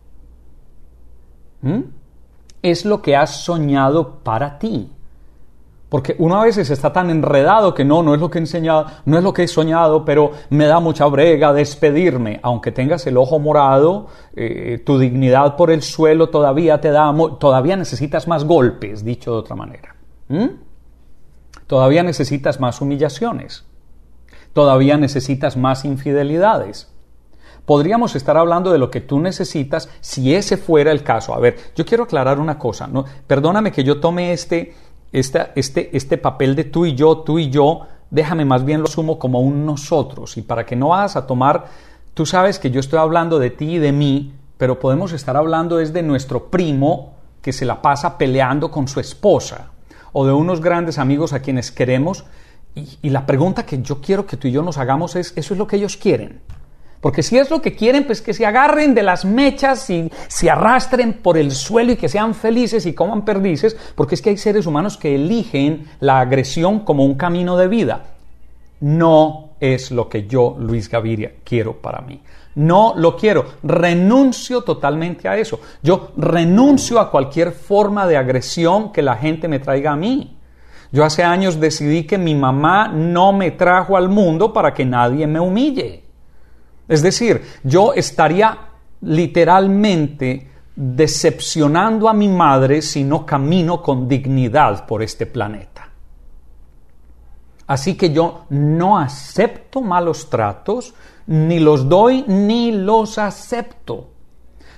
¿Es lo que has soñado para ti? Porque uno a veces está tan enredado que no es lo que he enseñado, no es lo que he soñado, pero me da mucha brega despedirme. Aunque tengas el ojo morado, tu dignidad por el suelo todavía todavía necesitas más golpes, dicho de otra manera. Todavía necesitas más humillaciones. Todavía necesitas más infidelidades. Podríamos estar hablando de lo que tú necesitas si ese fuera el caso. A ver, yo quiero aclarar una cosa, ¿no? Perdóname que yo tome este papel de tú y yo, déjame más bien lo asumo como un nosotros. Y para que no vas a tomar, tú sabes que yo estoy hablando de ti y de mí, pero podemos estar hablando es de nuestro primo que se la pasa peleando con su esposa, o de unos grandes amigos a quienes queremos. Y la pregunta que yo quiero que tú y yo nos hagamos es, ¿eso es lo que ellos quieren? Porque si es lo que quieren, pues que se agarren de las mechas y se arrastren por el suelo y que sean felices y coman perdices, porque es que hay seres humanos que eligen la agresión como un camino de vida. No es lo que yo, Luis Gaviria, quiero para mí. No lo quiero. Renuncio totalmente a eso. Yo renuncio a cualquier forma de agresión que la gente me traiga a mí. Yo hace años decidí que mi mamá no me trajo al mundo para que nadie me humille. Es decir, yo estaría literalmente decepcionando a mi madre si no camino con dignidad por este planeta. Así que yo no acepto malos tratos, ni los doy ni los acepto.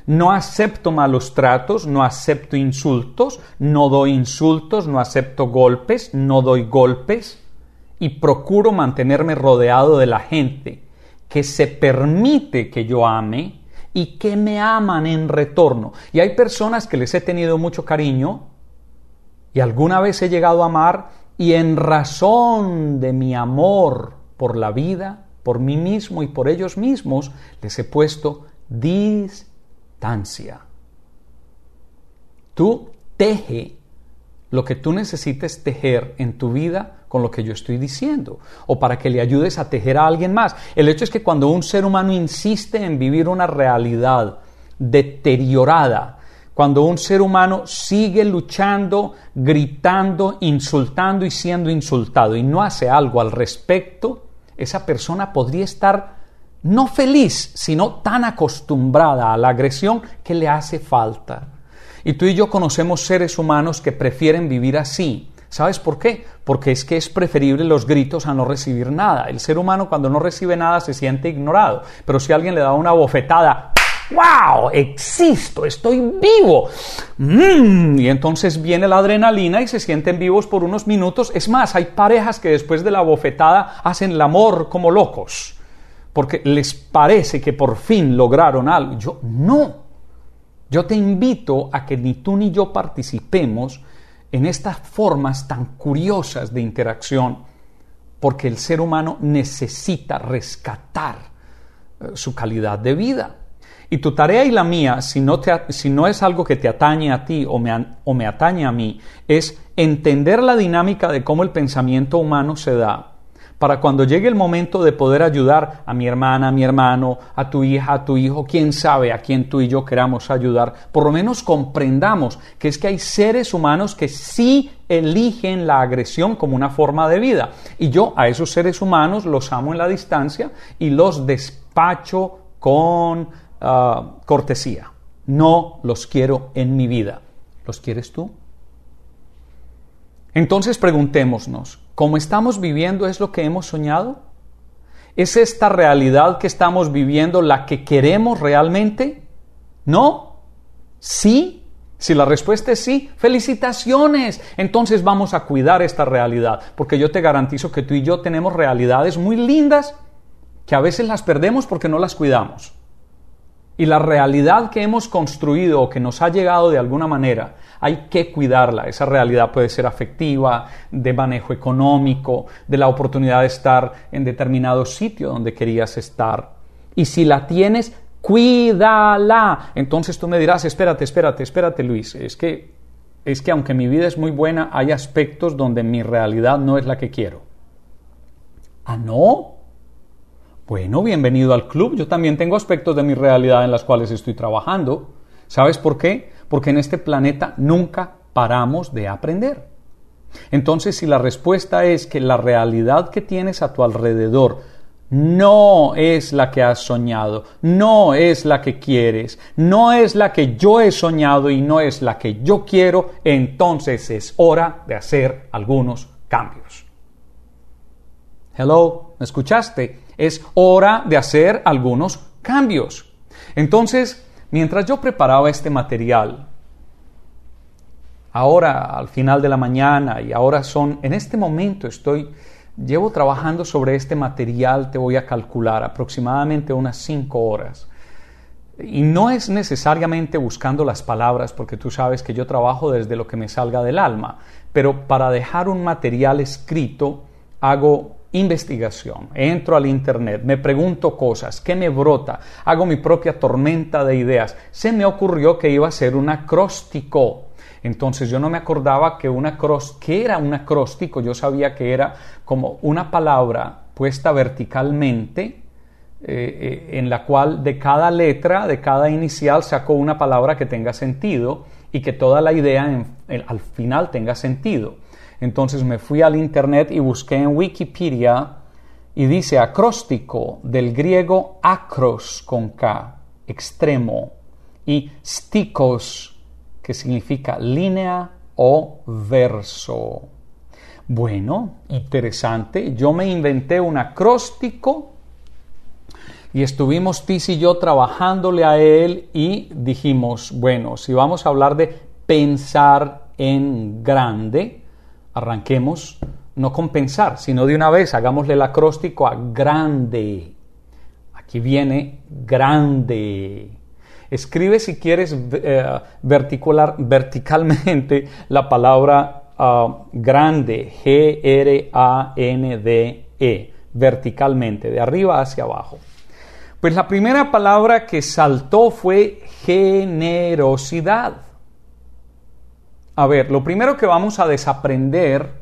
No acepto malos tratos, no acepto insultos, no doy insultos, no acepto golpes, no doy golpes y procuro mantenerme rodeado de la gente que se permite que yo ame y que me aman en retorno. Y hay personas que les he tenido mucho cariño y alguna vez he llegado a amar y en razón de mi amor por la vida, por mí mismo y por ellos mismos, les he puesto distancia. Tú teje lo que tú necesites tejer en tu vida con lo que yo estoy diciendo, o para que le ayudes a tejer a alguien más. El hecho es que cuando un ser humano insiste en vivir una realidad deteriorada, cuando un ser humano sigue luchando, gritando, insultando y siendo insultado y no hace algo al respecto, esa persona podría estar no feliz, sino tan acostumbrada a la agresión que le hace falta. Y tú y yo conocemos seres humanos que prefieren vivir así. ¿Sabes por qué? Porque es que es preferible los gritos a no recibir nada. El ser humano cuando no recibe nada se siente ignorado. Pero si alguien le da una bofetada, ¡wow! ¡Existo! ¡Estoy vivo! Y entonces viene la adrenalina y se sienten vivos por unos minutos. Es más, hay parejas que después de la bofetada hacen el amor como locos, porque les parece que por fin lograron algo. Yo no. Yo te invito a que ni tú ni yo participemos en estas formas tan curiosas de interacción, porque el ser humano necesita rescatar su calidad de vida. Y tu tarea y la mía, si no es algo que te atañe a ti o me atañe a mí, es entender la dinámica de cómo el pensamiento humano se da, para cuando llegue el momento de poder ayudar a mi hermana, a mi hermano, a tu hija, a tu hijo, quién sabe a quién tú y yo queramos ayudar, por lo menos comprendamos que es que hay seres humanos que sí eligen la agresión como una forma de vida. Y yo a esos seres humanos los amo en la distancia y los despacho con cortesía. No los quiero en mi vida. ¿Los quieres tú? Entonces preguntémonos, ¿cómo estamos viviendo es lo que hemos soñado? ¿Es esta realidad que estamos viviendo la que queremos realmente? ¿No? ¿Sí? Si la respuesta es sí, ¡felicitaciones! Entonces vamos a cuidar esta realidad, porque yo te garantizo que tú y yo tenemos realidades muy lindas que a veces las perdemos porque no las cuidamos. Y la realidad que hemos construido o que nos ha llegado de alguna manera, hay que cuidarla. Esa realidad puede ser afectiva, de manejo económico, de la oportunidad de estar en determinado sitio donde querías estar. Y si la tienes, cuídala. Entonces tú me dirás, espérate, Luis. Es que aunque mi vida es muy buena, hay aspectos donde mi realidad no es la que quiero. ¿Ah, no? Bueno, bienvenido al club. Yo también tengo aspectos de mi realidad en las cuales estoy trabajando. ¿Sabes por qué? Porque en este planeta nunca paramos de aprender. Entonces, si la respuesta es que la realidad que tienes a tu alrededor no es la que has soñado, no es la que quieres, no es la que yo he soñado y no es la que yo quiero, entonces es hora de hacer algunos cambios. Hello, ¿me escuchaste? Es hora de hacer algunos cambios. Entonces, mientras yo preparaba este material, ahora al final de la mañana y ahora en este momento llevo trabajando sobre este material, te voy a calcular, aproximadamente unas 5 horas. Y no es necesariamente buscando las palabras, porque tú sabes que yo trabajo desde lo que me salga del alma, pero para dejar un material escrito hago investigación, entro al internet, me pregunto cosas, ¿qué me brota? Hago mi propia tormenta de ideas. Se me ocurrió que iba a ser un acróstico. Entonces yo no me acordaba que era un acróstico. Yo sabía que era como una palabra puesta verticalmente, en la cual de cada letra, de cada inicial, saco una palabra que tenga sentido y que toda la idea al final tenga sentido. Entonces me fui al internet y busqué en Wikipedia y dice acróstico, del griego acros con K, extremo, y stikos, que significa línea o verso. Bueno, interesante. Yo me inventé un acróstico Y estuvimos Tis y yo trabajándole a él y dijimos, bueno, si vamos a hablar de pensar en grande, arranquemos no con pensar, sino de una vez, hagámosle el acróstico a grande. Aquí viene grande. Escribe si quieres verticalmente la palabra grande, G-R-A-N-D-E, verticalmente, de arriba hacia abajo. Pues la primera palabra que saltó fue generosidad. A ver, lo primero que vamos a desaprender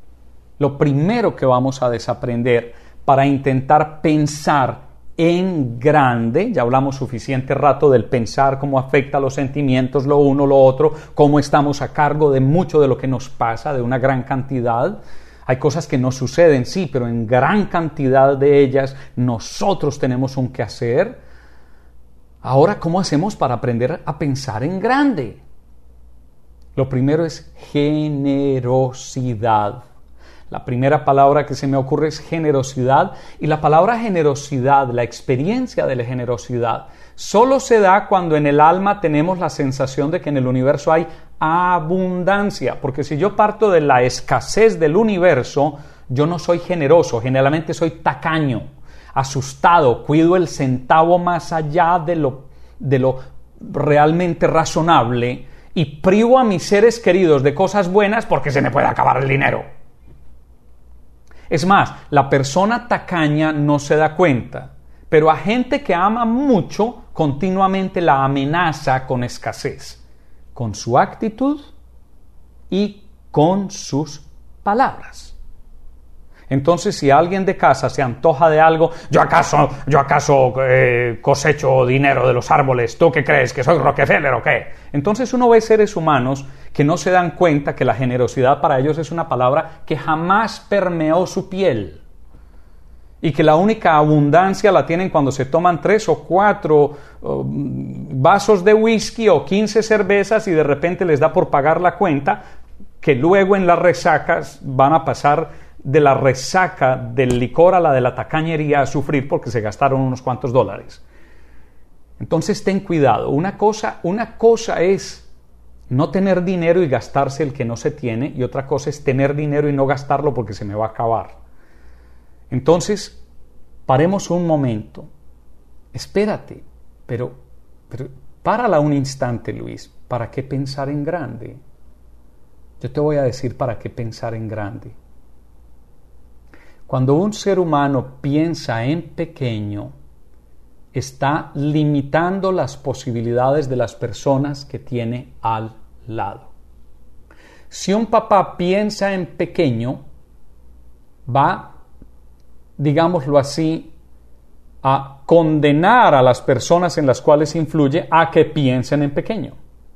para intentar pensar en grande, ya hablamos suficiente rato del pensar, cómo afecta a los sentimientos, lo uno, lo otro, cómo estamos a cargo de mucho de lo que nos pasa, de una gran cantidad. Hay cosas que no suceden, sí, pero en gran cantidad de ellas nosotros tenemos un quehacer. Ahora, ¿cómo hacemos para aprender a pensar en grande? Lo primero es generosidad. La primera palabra que se me ocurre es generosidad, y la palabra generosidad, la experiencia de la generosidad, solo se da cuando en el alma tenemos la sensación de que en el universo hay abundancia, porque si yo parto de la escasez del universo, yo no soy generoso, generalmente soy tacaño, asustado, cuido el centavo más allá de lo realmente razonable y privo a mis seres queridos de cosas buenas porque se me puede acabar el dinero. Es más, la persona tacaña no se da cuenta, pero a gente que ama mucho continuamente la amenaza con escasez, con su actitud y con sus palabras. Entonces, si alguien de casa se antoja de algo, ¿yo acaso cosecho dinero de los árboles? ¿Tú qué crees? ¿Que soy Rockefeller o qué? Entonces uno ve seres humanos que no se dan cuenta que la generosidad para ellos es una palabra que jamás permeó su piel y que la única abundancia la tienen cuando se toman 3 o 4 vasos de whisky o 15 cervezas y de repente les da por pagar la cuenta, que luego en las resacas van a pasar de la resaca del licor a la de la tacañería a sufrir porque se gastaron unos cuantos dólares. Entonces ten cuidado. Una cosa es no tener dinero y gastarse el que no se tiene, y otra cosa es tener dinero y no gastarlo porque se me va a acabar. Entonces, paremos un momento. Espérate, pero párala un instante, Luis. ¿Para qué pensar en grande? Yo te voy a decir para qué pensar en grande. Cuando un ser humano piensa en pequeño, está limitando las posibilidades de las personas que tiene al lado. Si un papá piensa en pequeño, va, digámoslo así, a condenar a las personas en las cuales influye a que piensen en pequeño.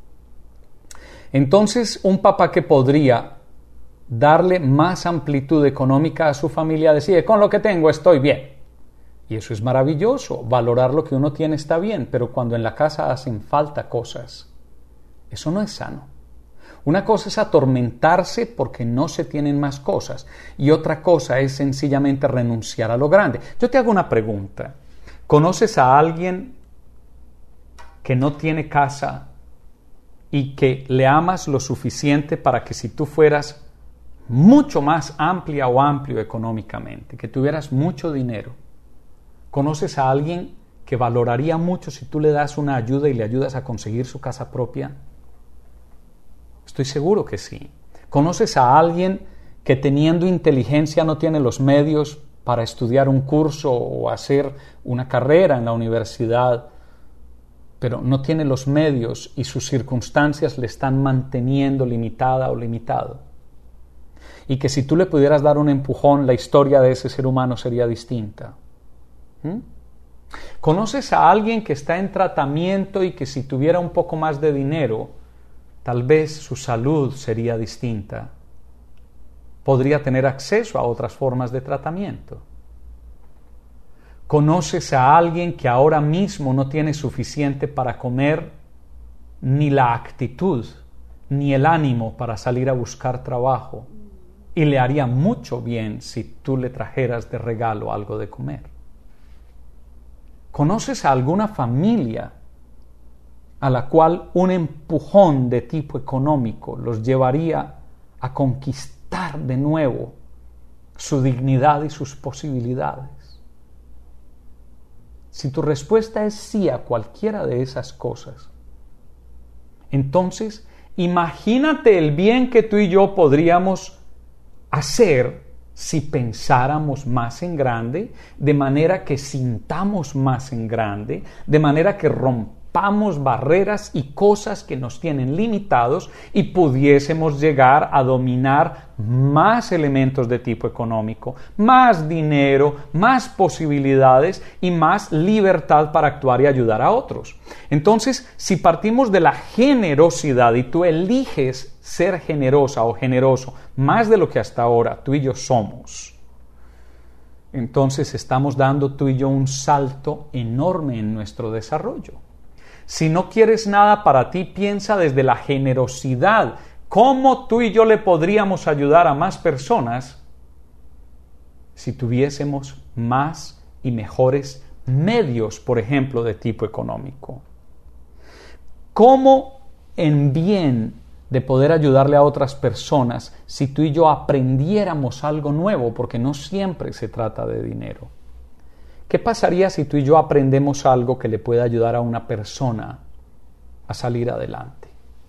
Entonces, un papá que podría darle más amplitud económica a su familia decide, con lo que tengo estoy bien. Y eso es maravilloso, valorar lo que uno tiene está bien, pero cuando en la casa hacen falta cosas, eso no es sano. Una cosa es atormentarse porque no se tienen más cosas, y otra cosa es sencillamente renunciar a lo grande. Yo te hago una pregunta. ¿Conoces a alguien que no tiene casa y que le amas lo suficiente para que si tú fueras mucho más amplia o amplio económicamente, que tuvieras mucho dinero, conoces a alguien que valoraría mucho si tú le das una ayuda y le ayudas a conseguir su casa propia? Estoy seguro que sí. ¿Conoces a alguien que teniendo inteligencia no tiene los medios para estudiar un curso o hacer una carrera en la universidad, pero no tiene los medios y sus circunstancias le están manteniendo limitada o limitado? Y que si tú le pudieras dar un empujón, la historia de ese ser humano sería distinta. ¿Conoces a alguien que está en tratamiento y que si tuviera un poco más de dinero, tal vez su salud sería distinta? Podría tener acceso a otras formas de tratamiento. ¿Conoces a alguien que ahora mismo no tiene suficiente para comer, ni la actitud, ni el ánimo para salir a buscar trabajo? Y le haría mucho bien si tú le trajeras de regalo algo de comer. ¿Conoces a alguna familia a la cual un empujón de tipo económico los llevaría a conquistar de nuevo su dignidad y sus posibilidades? Si tu respuesta es sí a cualquiera de esas cosas, entonces imagínate el bien que tú y yo podríamos hacer si pensáramos más en grande, de manera que sintamos más en grande, de manera que rompamos barreras y cosas que nos tienen limitados y pudiésemos llegar a dominar más elementos de tipo económico, más dinero, más posibilidades y más libertad para actuar y ayudar a otros. Entonces, si partimos de la generosidad y tú eliges ser generosa o generoso más de lo que hasta ahora tú y yo somos, entonces estamos dando tú y yo un salto enorme en nuestro desarrollo. Si no quieres nada para ti, piensa desde la generosidad. ¿Cómo tú y yo le podríamos ayudar a más personas si tuviésemos más y mejores medios, por ejemplo, de tipo económico? ¿Cómo en bien de poder ayudarle a otras personas si tú y yo aprendiéramos algo nuevo? Porque no siempre se trata de dinero. ¿Qué pasaría si tú y yo aprendemos algo que le pueda ayudar a una persona a salir adelante?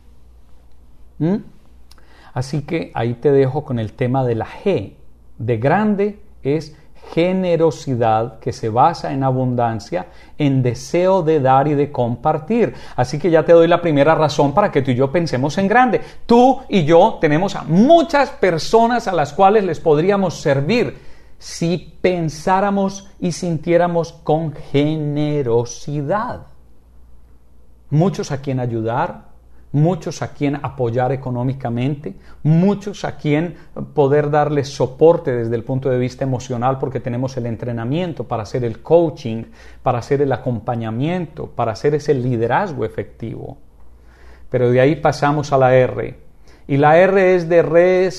Así que ahí te dejo con el tema de la G. De grande es generosidad que se basa en abundancia, en deseo de dar y de compartir. Así que ya te doy la primera razón para que tú y yo pensemos en grande. Tú y yo tenemos a muchas personas a las cuales les podríamos servir si pensáramos y sintiéramos con generosidad. Muchos a quien ayudar, muchos a quien apoyar económicamente, muchos a quien poder darles soporte desde el punto de vista emocional porque tenemos el entrenamiento para hacer el coaching, para hacer el acompañamiento, para hacer ese liderazgo efectivo. Pero de ahí pasamos a la R. Y la R es de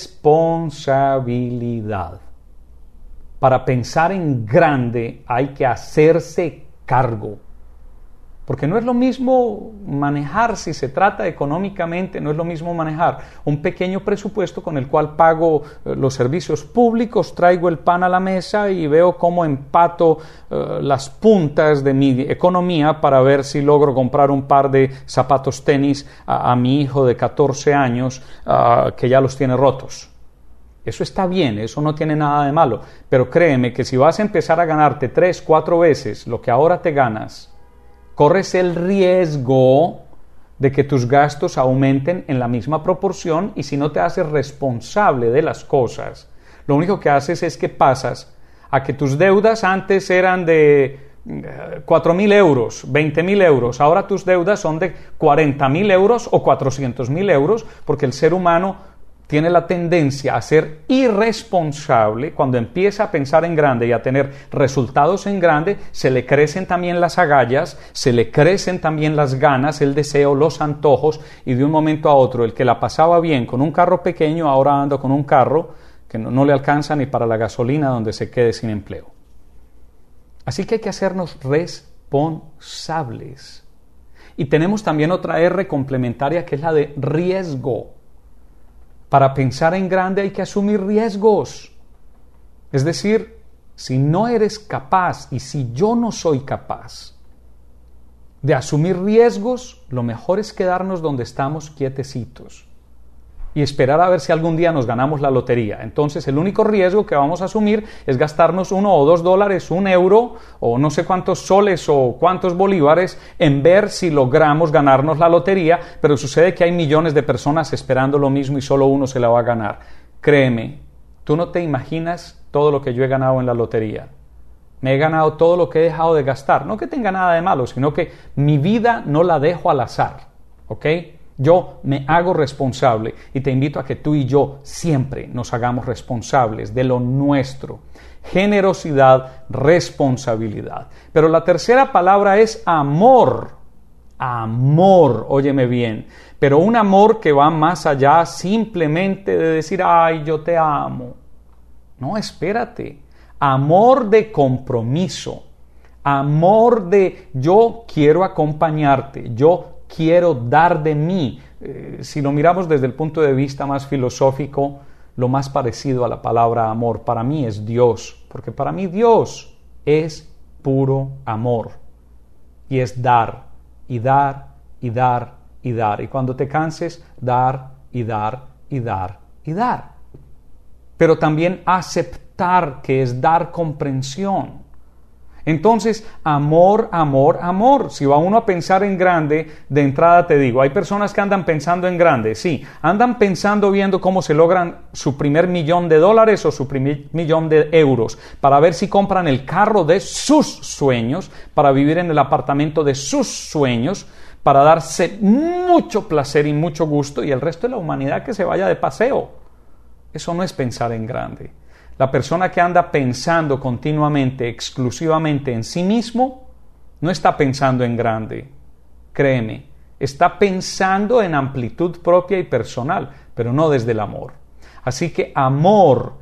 responsabilidad. Para pensar en grande hay que hacerse cargo. Porque no es lo mismo manejar, si se trata económicamente, no es lo mismo manejar un pequeño presupuesto con el cual pago los servicios públicos, traigo el pan a la mesa y veo cómo empato las puntas de mi economía para ver si logro comprar un par de zapatos tenis a mi hijo de 14 años que ya los tiene rotos. Eso está bien, eso no tiene nada de malo, pero créeme que si vas a empezar a ganarte 3, 4 veces lo que ahora te ganas, corres el riesgo de que tus gastos aumenten en la misma proporción y si no te haces responsable de las cosas, lo único que haces es que pasas a que tus deudas antes eran de 4.000 euros, 20.000 euros, ahora tus deudas son de 40.000 euros o 400.000 euros porque el ser humano tiene la tendencia a ser irresponsable. Cuando empieza a pensar en grande y a tener resultados en grande, se le crecen también las agallas, se le crecen también las ganas, el deseo, los antojos, y de un momento a otro el que la pasaba bien con un carro pequeño ahora anda con un carro que no le alcanza ni para la gasolina, donde se quede sin empleo. Así que hay que hacernos responsables. Y tenemos también otra R complementaria que es la de riesgo. Para pensar en grande hay que asumir riesgos. Es decir, si no eres capaz y si yo no soy capaz de asumir riesgos, lo mejor es quedarnos donde estamos quietecitos y esperar a ver si algún día nos ganamos la lotería. Entonces el único riesgo que vamos a asumir es gastarnos $1 o $2, €1 o no sé cuántos soles o cuántos bolívares en ver si logramos ganarnos la lotería, pero sucede que hay millones de personas esperando lo mismo y solo uno se la va a ganar. Créeme, tú no te imaginas todo lo que yo he ganado en la lotería. Me he ganado todo lo que he dejado de gastar. No que tenga nada de malo, sino que mi vida no la dejo al azar, ¿ok? Yo me hago responsable y te invito a que tú y yo siempre nos hagamos responsables de lo nuestro. Generosidad, responsabilidad. Pero la tercera palabra es amor. Amor, óyeme bien. Pero un amor que va más allá simplemente de decir, ay, yo te amo. No, espérate. Amor de compromiso. Amor de yo quiero acompañarte, yo quiero dar de mí. Si lo miramos desde el punto de vista más filosófico, lo más parecido a la palabra amor para mí es Dios, porque para mí Dios es puro amor y es dar y dar y dar y dar. Y cuando te canses, dar y dar y dar y dar. Pero también aceptar, que es dar comprensión. Entonces, amor, amor, amor. Si va uno a pensar en grande, de entrada te digo, hay personas que andan pensando en grande, sí, andan pensando viendo cómo se logran su primer $1,000,000 o su primer €1,000,000 para ver si compran el carro de sus sueños, para vivir en el apartamento de sus sueños, para darse mucho placer y mucho gusto y el resto de la humanidad que se vaya de paseo. Eso no es pensar en grande. La persona que anda pensando continuamente, exclusivamente en sí mismo, no está pensando en grande. Créeme, está pensando en amplitud propia y personal, pero no desde el amor. Así que amor,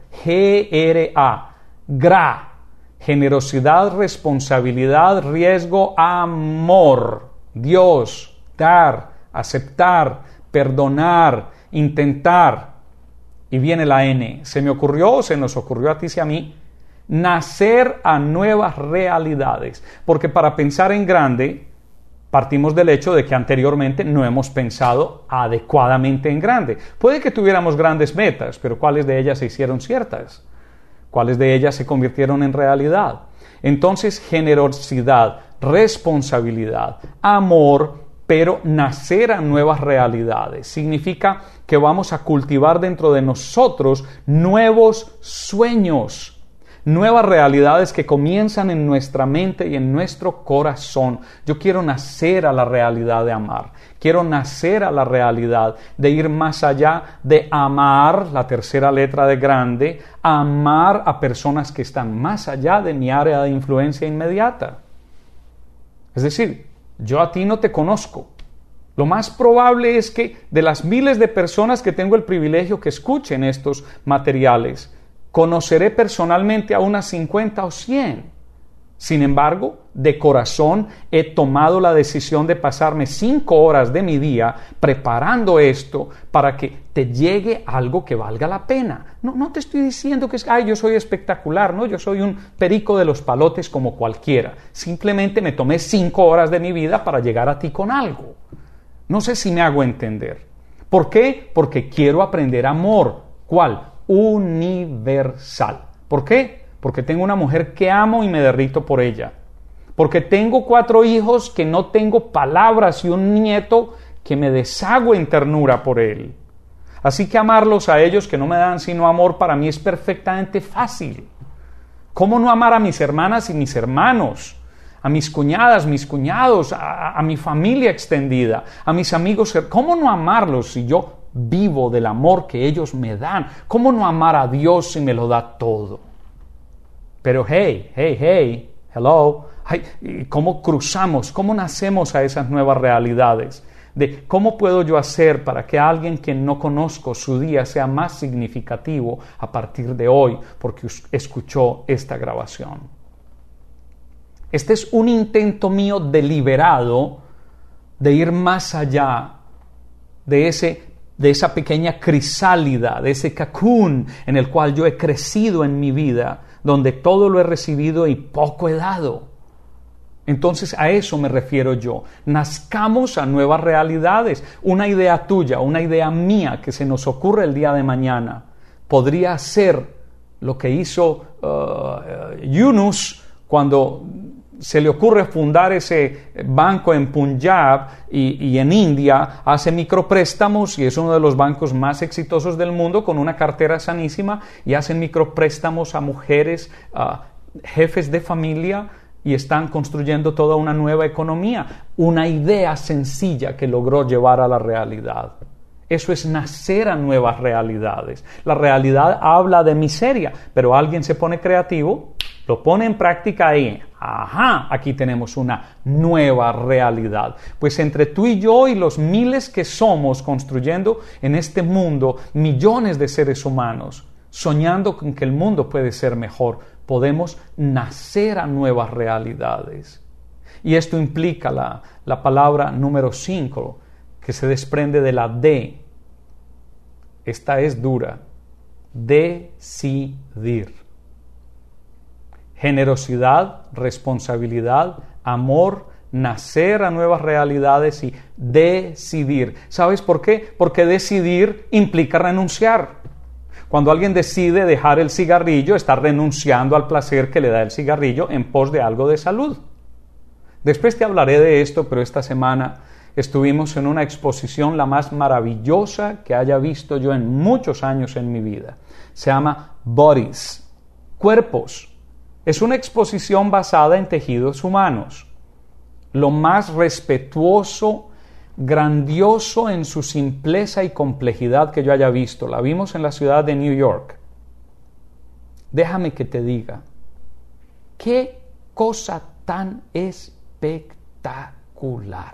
G-R-A, gra, generosidad, responsabilidad, riesgo, amor. Dios, dar, aceptar, perdonar, intentar. Y viene la N. Se me ocurrió, se nos ocurrió a ti y a mí, nacer a nuevas realidades. Porque para pensar en grande, partimos del hecho de que anteriormente no hemos pensado adecuadamente en grande. Puede que tuviéramos grandes metas, pero ¿cuáles de ellas se hicieron ciertas? ¿Cuáles de ellas se convirtieron en realidad? Entonces, generosidad, responsabilidad, amor, pero nacer a nuevas realidades. Significa que vamos a cultivar dentro de nosotros nuevos sueños, nuevas realidades que comienzan en nuestra mente y en nuestro corazón. Yo quiero nacer a la realidad de amar. Quiero nacer a la realidad de ir más allá de amar, la tercera letra de grande, amar a personas que están más allá de mi área de influencia inmediata. Es decir, yo a ti no te conozco. Lo más probable es que de las miles de personas que tengo el privilegio que escuchen estos materiales, conoceré personalmente a unas 50 o 100. Sin embargo, de corazón he tomado la decisión de pasarme 5 horas de mi día preparando esto para que te llegue algo que valga la pena. No te estoy diciendo que yo soy espectacular, no, yo soy un perico de los palotes como cualquiera. Simplemente me tomé 5 horas de mi vida para llegar a ti con algo. No sé si me hago entender. ¿Por qué? Porque quiero aprender amor. ¿Cuál? Universal. ¿Por qué? Porque tengo una mujer que amo y me derrito por ella. Porque tengo 4 hijos que no tengo palabras y un nieto que me deshago en ternura por él. Así que amarlos a ellos que no me dan sino amor para mí es perfectamente fácil. ¿Cómo no amar a mis hermanas y mis hermanos? A mis cuñadas, mis cuñados, a mi familia extendida, a mis amigos. ¿Cómo no amarlos si yo vivo del amor que ellos me dan? ¿Cómo no amar a Dios si me lo da todo? Pero hello, ¿cómo cruzamos? ¿Cómo nacemos a esas nuevas realidades? De cómo puedo yo hacer para que alguien que no conozco su día sea más significativo a partir de hoy porque escuchó esta grabación. Este es un intento mío deliberado de ir más allá de esa pequeña crisálida, de ese cocoon en el cual yo he crecido en mi vida, donde todo lo he recibido y poco he dado. Entonces a eso me refiero yo. Nazcamos a nuevas realidades. Una idea tuya, una idea mía que se nos ocurre el día de mañana, podría ser lo que hizo Yunus cuando se le ocurre fundar ese banco en Punjab y en India, hace micropréstamos y es uno de los bancos más exitosos del mundo con una cartera sanísima y hacen micropréstamos a mujeres, jefes de familia y están construyendo toda una nueva economía. Una idea sencilla que logró llevar a la realidad. Eso es nacer a nuevas realidades. La realidad habla de miseria, pero alguien se pone creativo, lo pone en práctica y aquí tenemos una nueva realidad. Pues entre tú y yo y los miles que somos construyendo en este mundo, millones de seres humanos, soñando con que el mundo puede ser mejor, podemos nacer a nuevas realidades. Y esto implica la palabra número 5, que se desprende de la D. Esta es dura. Decidir. Generosidad, responsabilidad, amor, nacer a nuevas realidades y decidir. ¿Sabes por qué? Porque decidir implica renunciar. Cuando alguien decide dejar el cigarrillo, está renunciando al placer que le da el cigarrillo en pos de algo de salud. Después te hablaré de esto, pero esta semana estuvimos en una exposición la más maravillosa que haya visto yo en muchos años en mi vida. Se llama Bodies, cuerpos. Es una exposición basada en tejidos humanos. Lo más respetuoso, grandioso en su simpleza y complejidad que yo haya visto. La vimos en la ciudad de New York. Déjame que te diga, qué cosa tan espectacular.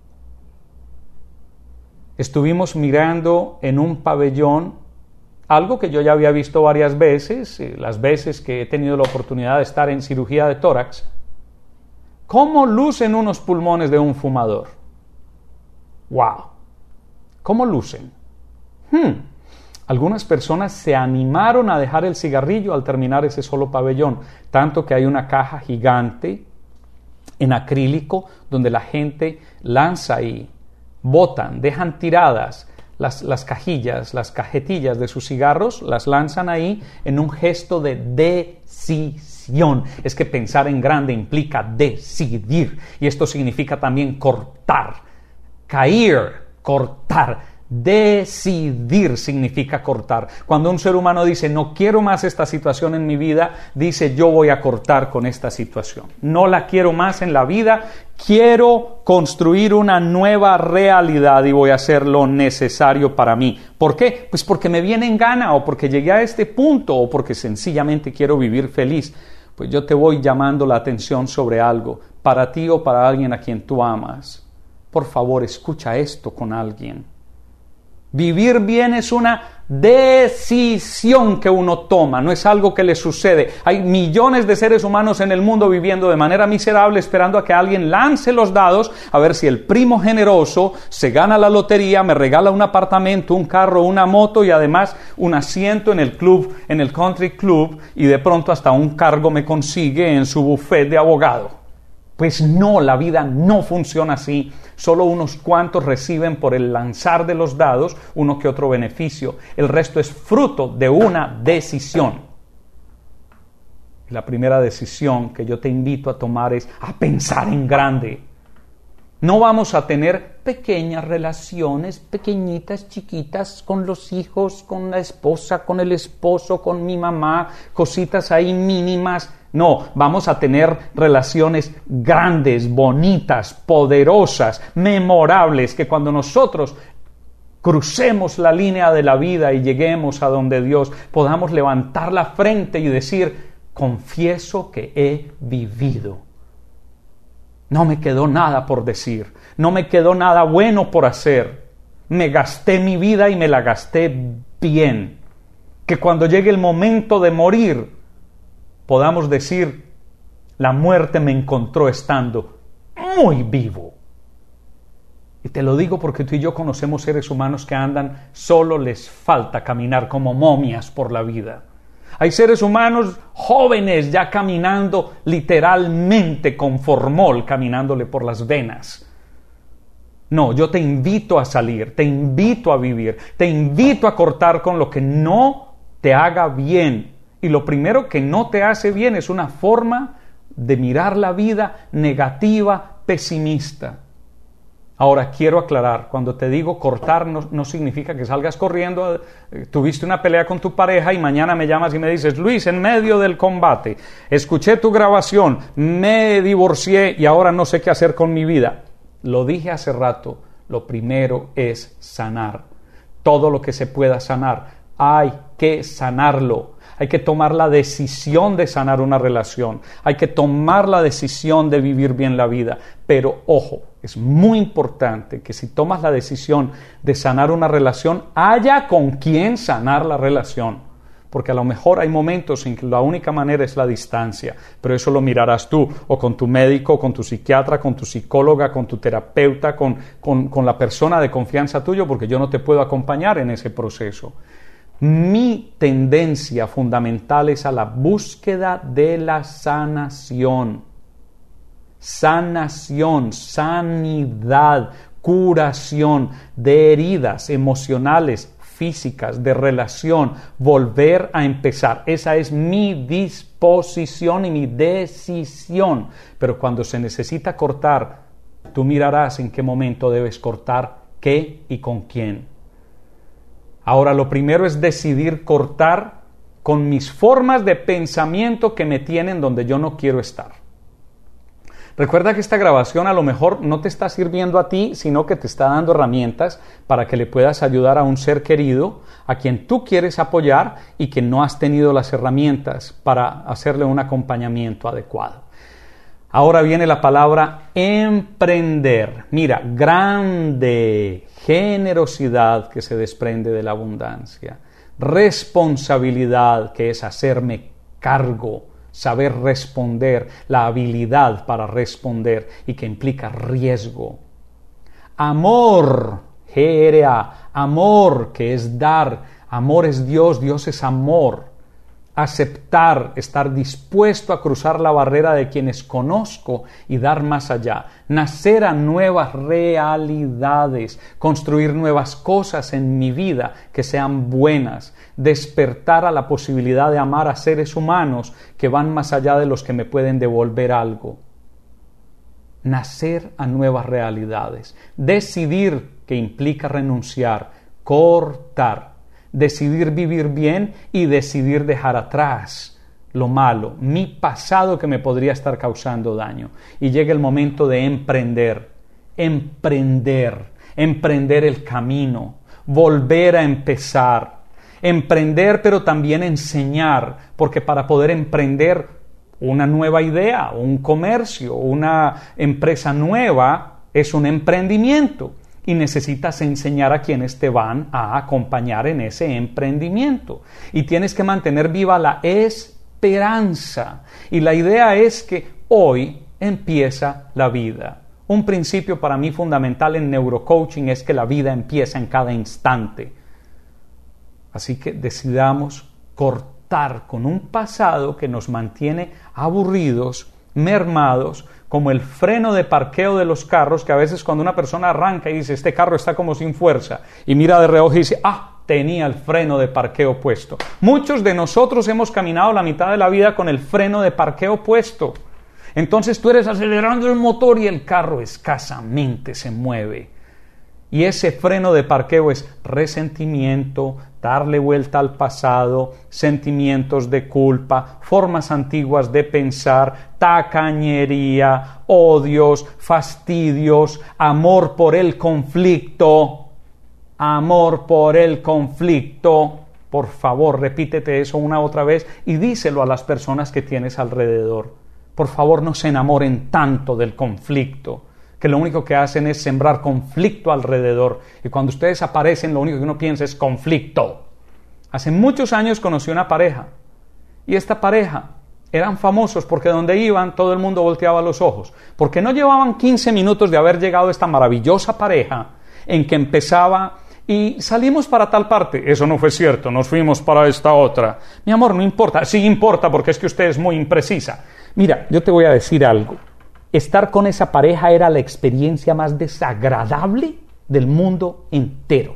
Estuvimos mirando en un pabellón algo que yo ya había visto varias veces, las veces que he tenido la oportunidad de estar en cirugía de tórax. ¿Cómo lucen unos pulmones de un fumador? ¡Wow! ¿Cómo lucen? Algunas personas se animaron a dejar el cigarrillo al terminar ese solo pabellón, tanto que hay una caja gigante en acrílico donde la gente lanza ahí, botan, dejan tiradas las cajillas, las cajetillas de sus cigarros, las lanzan ahí en un gesto de decisión. Es que pensar en grande implica decidir, y esto significa también cortar, caer, cortar. Decidir significa cortar. Cuando un ser humano dice no quiero más esta situación en mi vida, dice yo voy a cortar con esta situación. No la quiero más en la vida, quiero construir una nueva realidad y voy a hacer lo necesario para mí. ¿Por qué? Pues porque me viene en gana, o porque llegué a este punto, o porque sencillamente quiero vivir feliz. Pues yo te voy llamando la atención sobre algo, para ti o para alguien a quien tú amas. Por favor, escucha esto con alguien. Vivir bien es una decisión que uno toma, no es algo que le sucede. Hay millones de seres humanos en el mundo viviendo de manera miserable, esperando a que alguien lance los dados a ver si el primo generoso se gana la lotería, me regala un apartamento, un carro, una moto y además un asiento en el club, en el country club, y de pronto hasta un cargo me consigue en su buffet de abogado. Pues no, la vida no funciona así. Solo unos cuantos reciben por el lanzar de los dados uno que otro beneficio. El resto es fruto de una decisión. La primera decisión que yo te invito a tomar es a pensar en grande. No vamos a tener pequeñas relaciones, pequeñitas, chiquitas, con los hijos, con la esposa, con el esposo, con mi mamá, cositas ahí mínimas. No, vamos a tener relaciones grandes, bonitas, poderosas, memorables, que cuando nosotros crucemos la línea de la vida y lleguemos a donde Dios, podamos levantar la frente y decir, confieso que he vivido. No me quedó nada por decir, no me quedó nada bueno por hacer. Me gasté mi vida y me la gasté bien. Que cuando llegue el momento de morir, podamos decir, la muerte me encontró estando muy vivo. Y te lo digo porque tú y yo conocemos seres humanos que andan, solo les falta caminar como momias por la vida. Hay seres humanos jóvenes ya caminando literalmente con formol, caminándole por las venas. No, yo te invito a salir, te invito a vivir, te invito a cortar con lo que no te haga bien. Y lo primero que no te hace bien es una forma de mirar la vida negativa, pesimista. Ahora, quiero aclarar, cuando te digo cortar, no significa que salgas corriendo, tuviste una pelea con tu pareja y mañana me llamas y me dices, Luis, en medio del combate, escuché tu grabación, me divorcié y ahora no sé qué hacer con mi vida. Lo dije hace rato, lo primero es sanar. Todo lo que se pueda sanar, hay que sanarlo. Hay que tomar la decisión de sanar una relación. Hay que tomar la decisión de vivir bien la vida. Pero, ojo, es muy importante que si tomas la decisión de sanar una relación, haya con quien sanar la relación. porque a lo mejor hay momentos en que la única manera es la distancia, pero eso lo mirarás tú, o con tu médico, con tu psiquiatra, con tu psicóloga, con tu terapeuta, con la persona de confianza tuyo, porque yo no te puedo acompañar en ese proceso. Mi tendencia fundamental es a la búsqueda de la sanación. Sanación, sanidad, curación de heridas emocionales, físicas, de relación, volver a empezar. Esa es mi disposición y mi decisión. Pero cuando se necesita cortar, tú mirarás en qué momento debes cortar, qué y con quién. Ahora, lo primero es decidir cortar con mis formas de pensamiento que me tienen donde yo no quiero estar. Recuerda que esta grabación a lo mejor no te está sirviendo a ti, sino que te está dando herramientas para que le puedas ayudar a un ser querido a quien tú quieres apoyar y que no has tenido las herramientas para hacerle un acompañamiento adecuado. Ahora viene la palabra emprender. Mira, grande generosidad que se desprende de la abundancia, responsabilidad que es hacerme cargo, saber responder, la habilidad para responder y que implica riesgo. Amor, G-R-A, amor que es dar, amor es Dios, Dios es amor. Aceptar, estar dispuesto a cruzar la barrera de quienes conozco y dar más allá. Nacer a nuevas realidades, construir nuevas cosas en mi vida que sean buenas, despertar a la posibilidad de amar a seres humanos que van más allá de los que me pueden devolver algo. Nacer a nuevas realidades. Decidir, que implica renunciar, cortar. Decidir vivir bien y decidir dejar atrás lo malo, mi pasado que me podría estar causando daño. Y llega el momento de emprender el camino, volver a empezar, emprender pero también enseñar, porque para poder emprender una nueva idea, un comercio, una empresa nueva es un emprendimiento. Y necesitas enseñar a quienes te van a acompañar en ese emprendimiento. Y tienes que mantener viva la esperanza. Y la idea es que hoy empieza la vida. Un principio para mí fundamental en neurocoaching es que la vida empieza en cada instante. Así que decidamos cortar con un pasado que nos mantiene aburridos, mermados, como el freno de parqueo de los carros, que a veces cuando una persona arranca y dice, este carro está como sin fuerza, y mira de reojo y dice, tenía el freno de parqueo puesto. Muchos de nosotros hemos caminado la mitad de la vida con el freno de parqueo puesto. Entonces tú eres acelerando el motor y el carro escasamente se mueve. Y ese freno de parqueo es resentimiento, darle vuelta al pasado, sentimientos de culpa, formas antiguas de pensar, tacañería, odios, fastidios, amor por el conflicto. Amor por el conflicto. Por favor, repítete eso una otra vez y díselo a las personas que tienes alrededor. Por favor, no se enamoren tanto del conflicto, que lo único que hacen es sembrar conflicto alrededor. Y cuando ustedes aparecen, lo único que uno piensa es conflicto. Hace muchos años conocí una pareja. Y esta pareja eran famosos porque donde iban todo el mundo volteaba los ojos. Porque no llevaban 15 minutos de haber llegado esta maravillosa pareja en que empezaba y salimos para tal parte. Eso no fue cierto, nos fuimos para esta otra. Mi amor, no importa. Sí importa porque es que usted es muy imprecisa. Mira, yo te voy a decir algo. Estar con esa pareja era la experiencia más desagradable del mundo entero.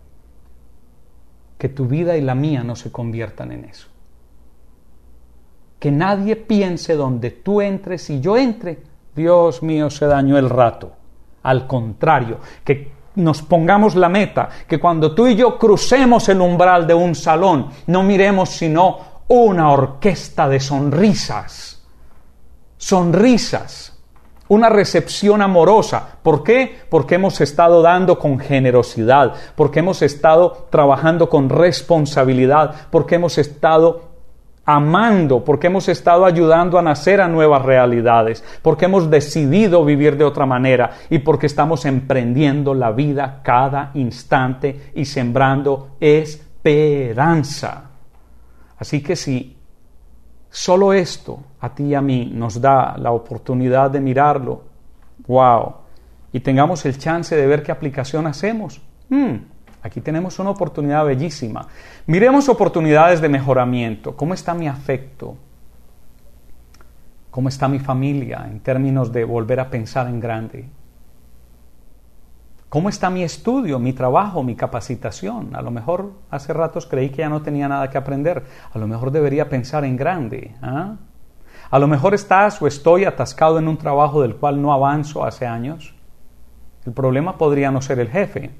Que tu vida y la mía no se conviertan en eso. Que nadie piense donde tú entres y yo entre, Dios mío, se dañó el rato. Al contrario, que nos pongamos la meta, que cuando tú y yo crucemos el umbral de un salón, no miremos sino una orquesta de sonrisas. Sonrisas. Una recepción amorosa. ¿Por qué? Porque hemos estado dando con generosidad, porque hemos estado trabajando con responsabilidad, porque hemos estado amando, porque hemos estado ayudando a nacer a nuevas realidades, porque hemos decidido vivir de otra manera y porque estamos emprendiendo la vida cada instante y sembrando esperanza. Así que si solo esto a ti y a mí nos da la oportunidad de mirarlo, wow, y tengamos el chance de ver qué aplicación hacemos, aquí tenemos una oportunidad bellísima. Miremos oportunidades de mejoramiento. ¿Cómo está mi afecto? ¿Cómo está mi familia en términos de volver a pensar en grande? ¿Cómo está mi estudio, mi trabajo, mi capacitación? A lo mejor hace ratos creí que ya no tenía nada que aprender. A lo mejor debería pensar en grande. A lo mejor estás o estoy atascado en un trabajo del cual no avanzo hace años. El problema podría no ser el jefe.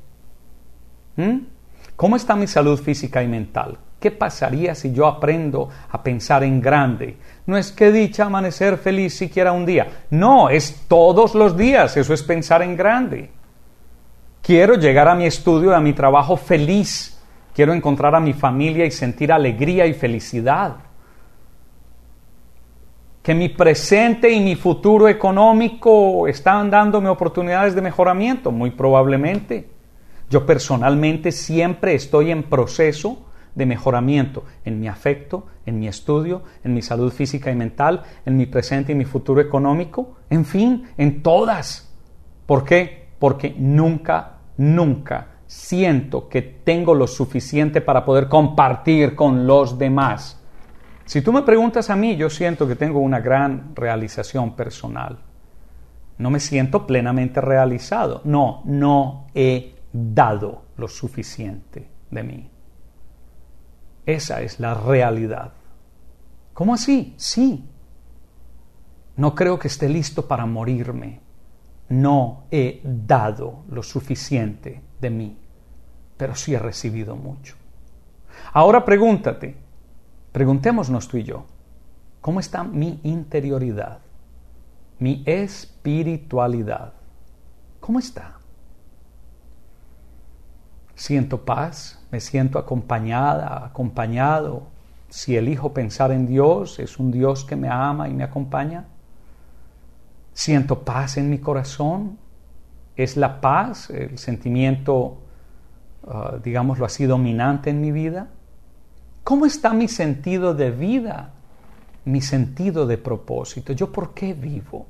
¿Cómo está mi salud física y mental? ¿Qué pasaría si yo aprendo a pensar en grande? No es que dicha amanecer feliz siquiera un día. No, es todos los días. Eso es pensar en grande. Quiero llegar a mi estudio, a mi trabajo feliz. Quiero encontrar a mi familia y sentir alegría y felicidad. Que mi presente y mi futuro económico están dándome oportunidades de mejoramiento, muy probablemente. Yo personalmente siempre estoy en proceso de mejoramiento en mi afecto, en mi estudio, en mi salud física y mental, en mi presente y mi futuro económico, en fin, en todas. ¿Por qué? Porque nunca siento que tengo lo suficiente para poder compartir con los demás. Si tú me preguntas a mí, yo siento que tengo una gran realización personal. No me siento plenamente realizado. No he dado lo suficiente de mí. Esa es la realidad. ¿Cómo así? Sí. No creo que esté listo para morirme. No he dado lo suficiente de mí, pero sí he recibido mucho. Ahora preguntémonos tú y yo, ¿cómo está mi interioridad? Mi espiritualidad. ¿Cómo está? ¿Siento paz? ¿Me siento acompañado? Si elijo pensar en Dios, ¿es un Dios que me ama y me acompaña? ¿Siento paz en mi corazón? ¿Es la paz el sentimiento, digámoslo así, dominante en mi vida? ¿Cómo está mi sentido de vida? Mi sentido de propósito. ¿Yo por qué vivo?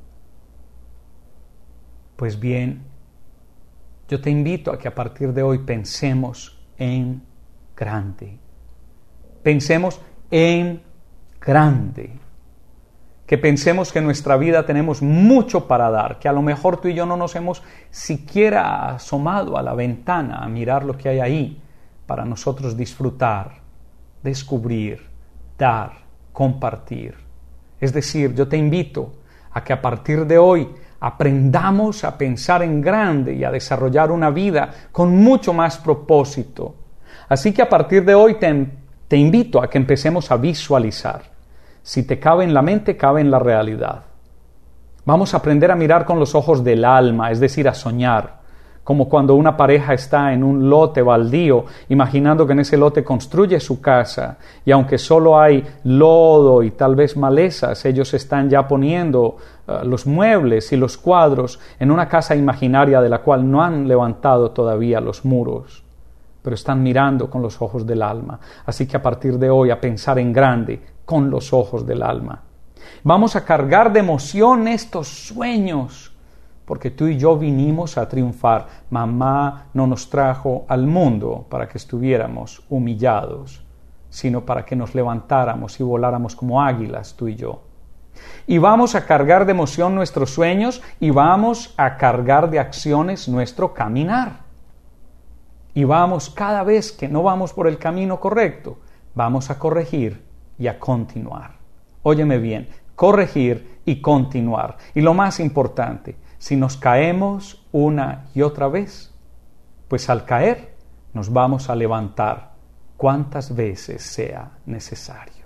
Pues bien, yo te invito a que a partir de hoy pensemos en grande. Pensemos en grande. Que pensemos que en nuestra vida tenemos mucho para dar, que a lo mejor tú y yo no nos hemos siquiera asomado a la ventana a mirar lo que hay ahí para nosotros disfrutar, descubrir, dar, compartir. Es decir, yo te invito a que a partir de hoy aprendamos a pensar en grande y a desarrollar una vida con mucho más propósito. Así que a partir de hoy te invito a que empecemos a visualizar. Si te cabe en la mente, cabe en la realidad. Vamos a aprender a mirar con los ojos del alma, es decir, a soñar, como cuando una pareja está en un lote baldío, imaginando que en ese lote construye su casa, y aunque solo hay lodo y tal vez malezas, ellos están ya poniendo los muebles y los cuadros en una casa imaginaria de la cual no han levantado todavía los muros, pero están mirando con los ojos del alma. Así que a partir de hoy a pensar en grande, con los ojos del alma. Vamos a cargar de emoción estos sueños, porque tú y yo vinimos a triunfar. Mamá no nos trajo al mundo para que estuviéramos humillados, sino para que nos levantáramos y voláramos como águilas, tú y yo. Y vamos a cargar de emoción nuestros sueños y vamos a cargar de acciones nuestro caminar. Y vamos, cada vez que no vamos por el camino correcto, vamos a corregir y a continuar. Óyeme bien, corregir y continuar. Y lo más importante, si nos caemos una y otra vez, pues al caer nos vamos a levantar cuantas veces sea necesario.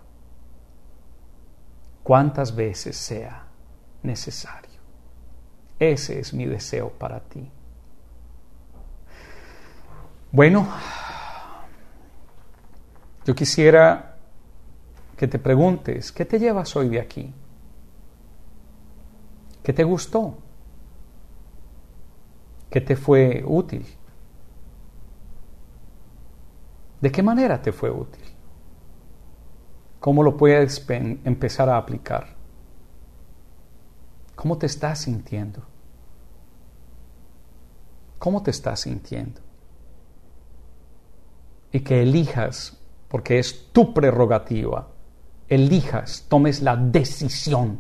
Cuantas veces sea necesario. Ese es mi deseo para ti. Bueno, yo quisiera que te preguntes, ¿qué te llevas hoy de aquí? ¿Qué te gustó? ¿Qué te fue útil? ¿De qué manera te fue útil? ¿Cómo lo puedes empezar a aplicar? ¿Cómo te estás sintiendo? ¿Cómo te estás sintiendo? Y que elijas, porque es tu prerrogativa, tomes la decisión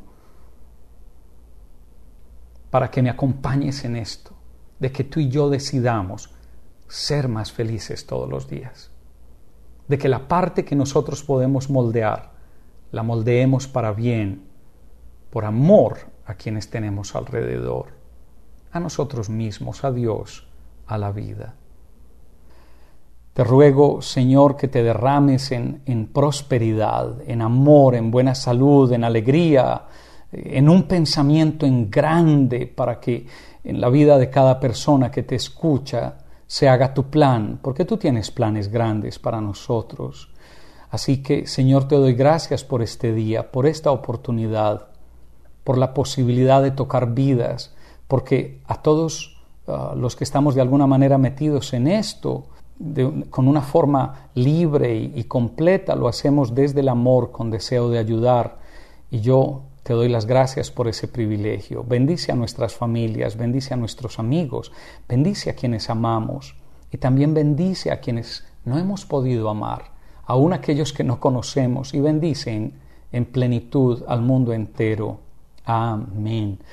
para que me acompañes en esto, de que tú y yo decidamos ser más felices todos los días, de que la parte que nosotros podemos moldear, la moldeemos para bien, por amor a quienes tenemos alrededor, a nosotros mismos, a Dios, a la vida. Te ruego, Señor, que te derrames en prosperidad, en amor, en buena salud, en alegría, en un pensamiento en grande, para que en la vida de cada persona que te escucha se haga tu plan, porque tú tienes planes grandes para nosotros. Así que, Señor, te doy gracias por este día, por esta oportunidad, por la posibilidad de tocar vidas, porque a todos los que estamos de alguna manera metidos en esto, con una forma libre y completa, lo hacemos desde el amor, con deseo de ayudar. Y yo te doy las gracias por ese privilegio. Bendice a nuestras familias, bendice a nuestros amigos, bendice a quienes amamos y también bendice a quienes no hemos podido amar, aun aquellos que no conocemos, y bendice en plenitud al mundo entero. Amén.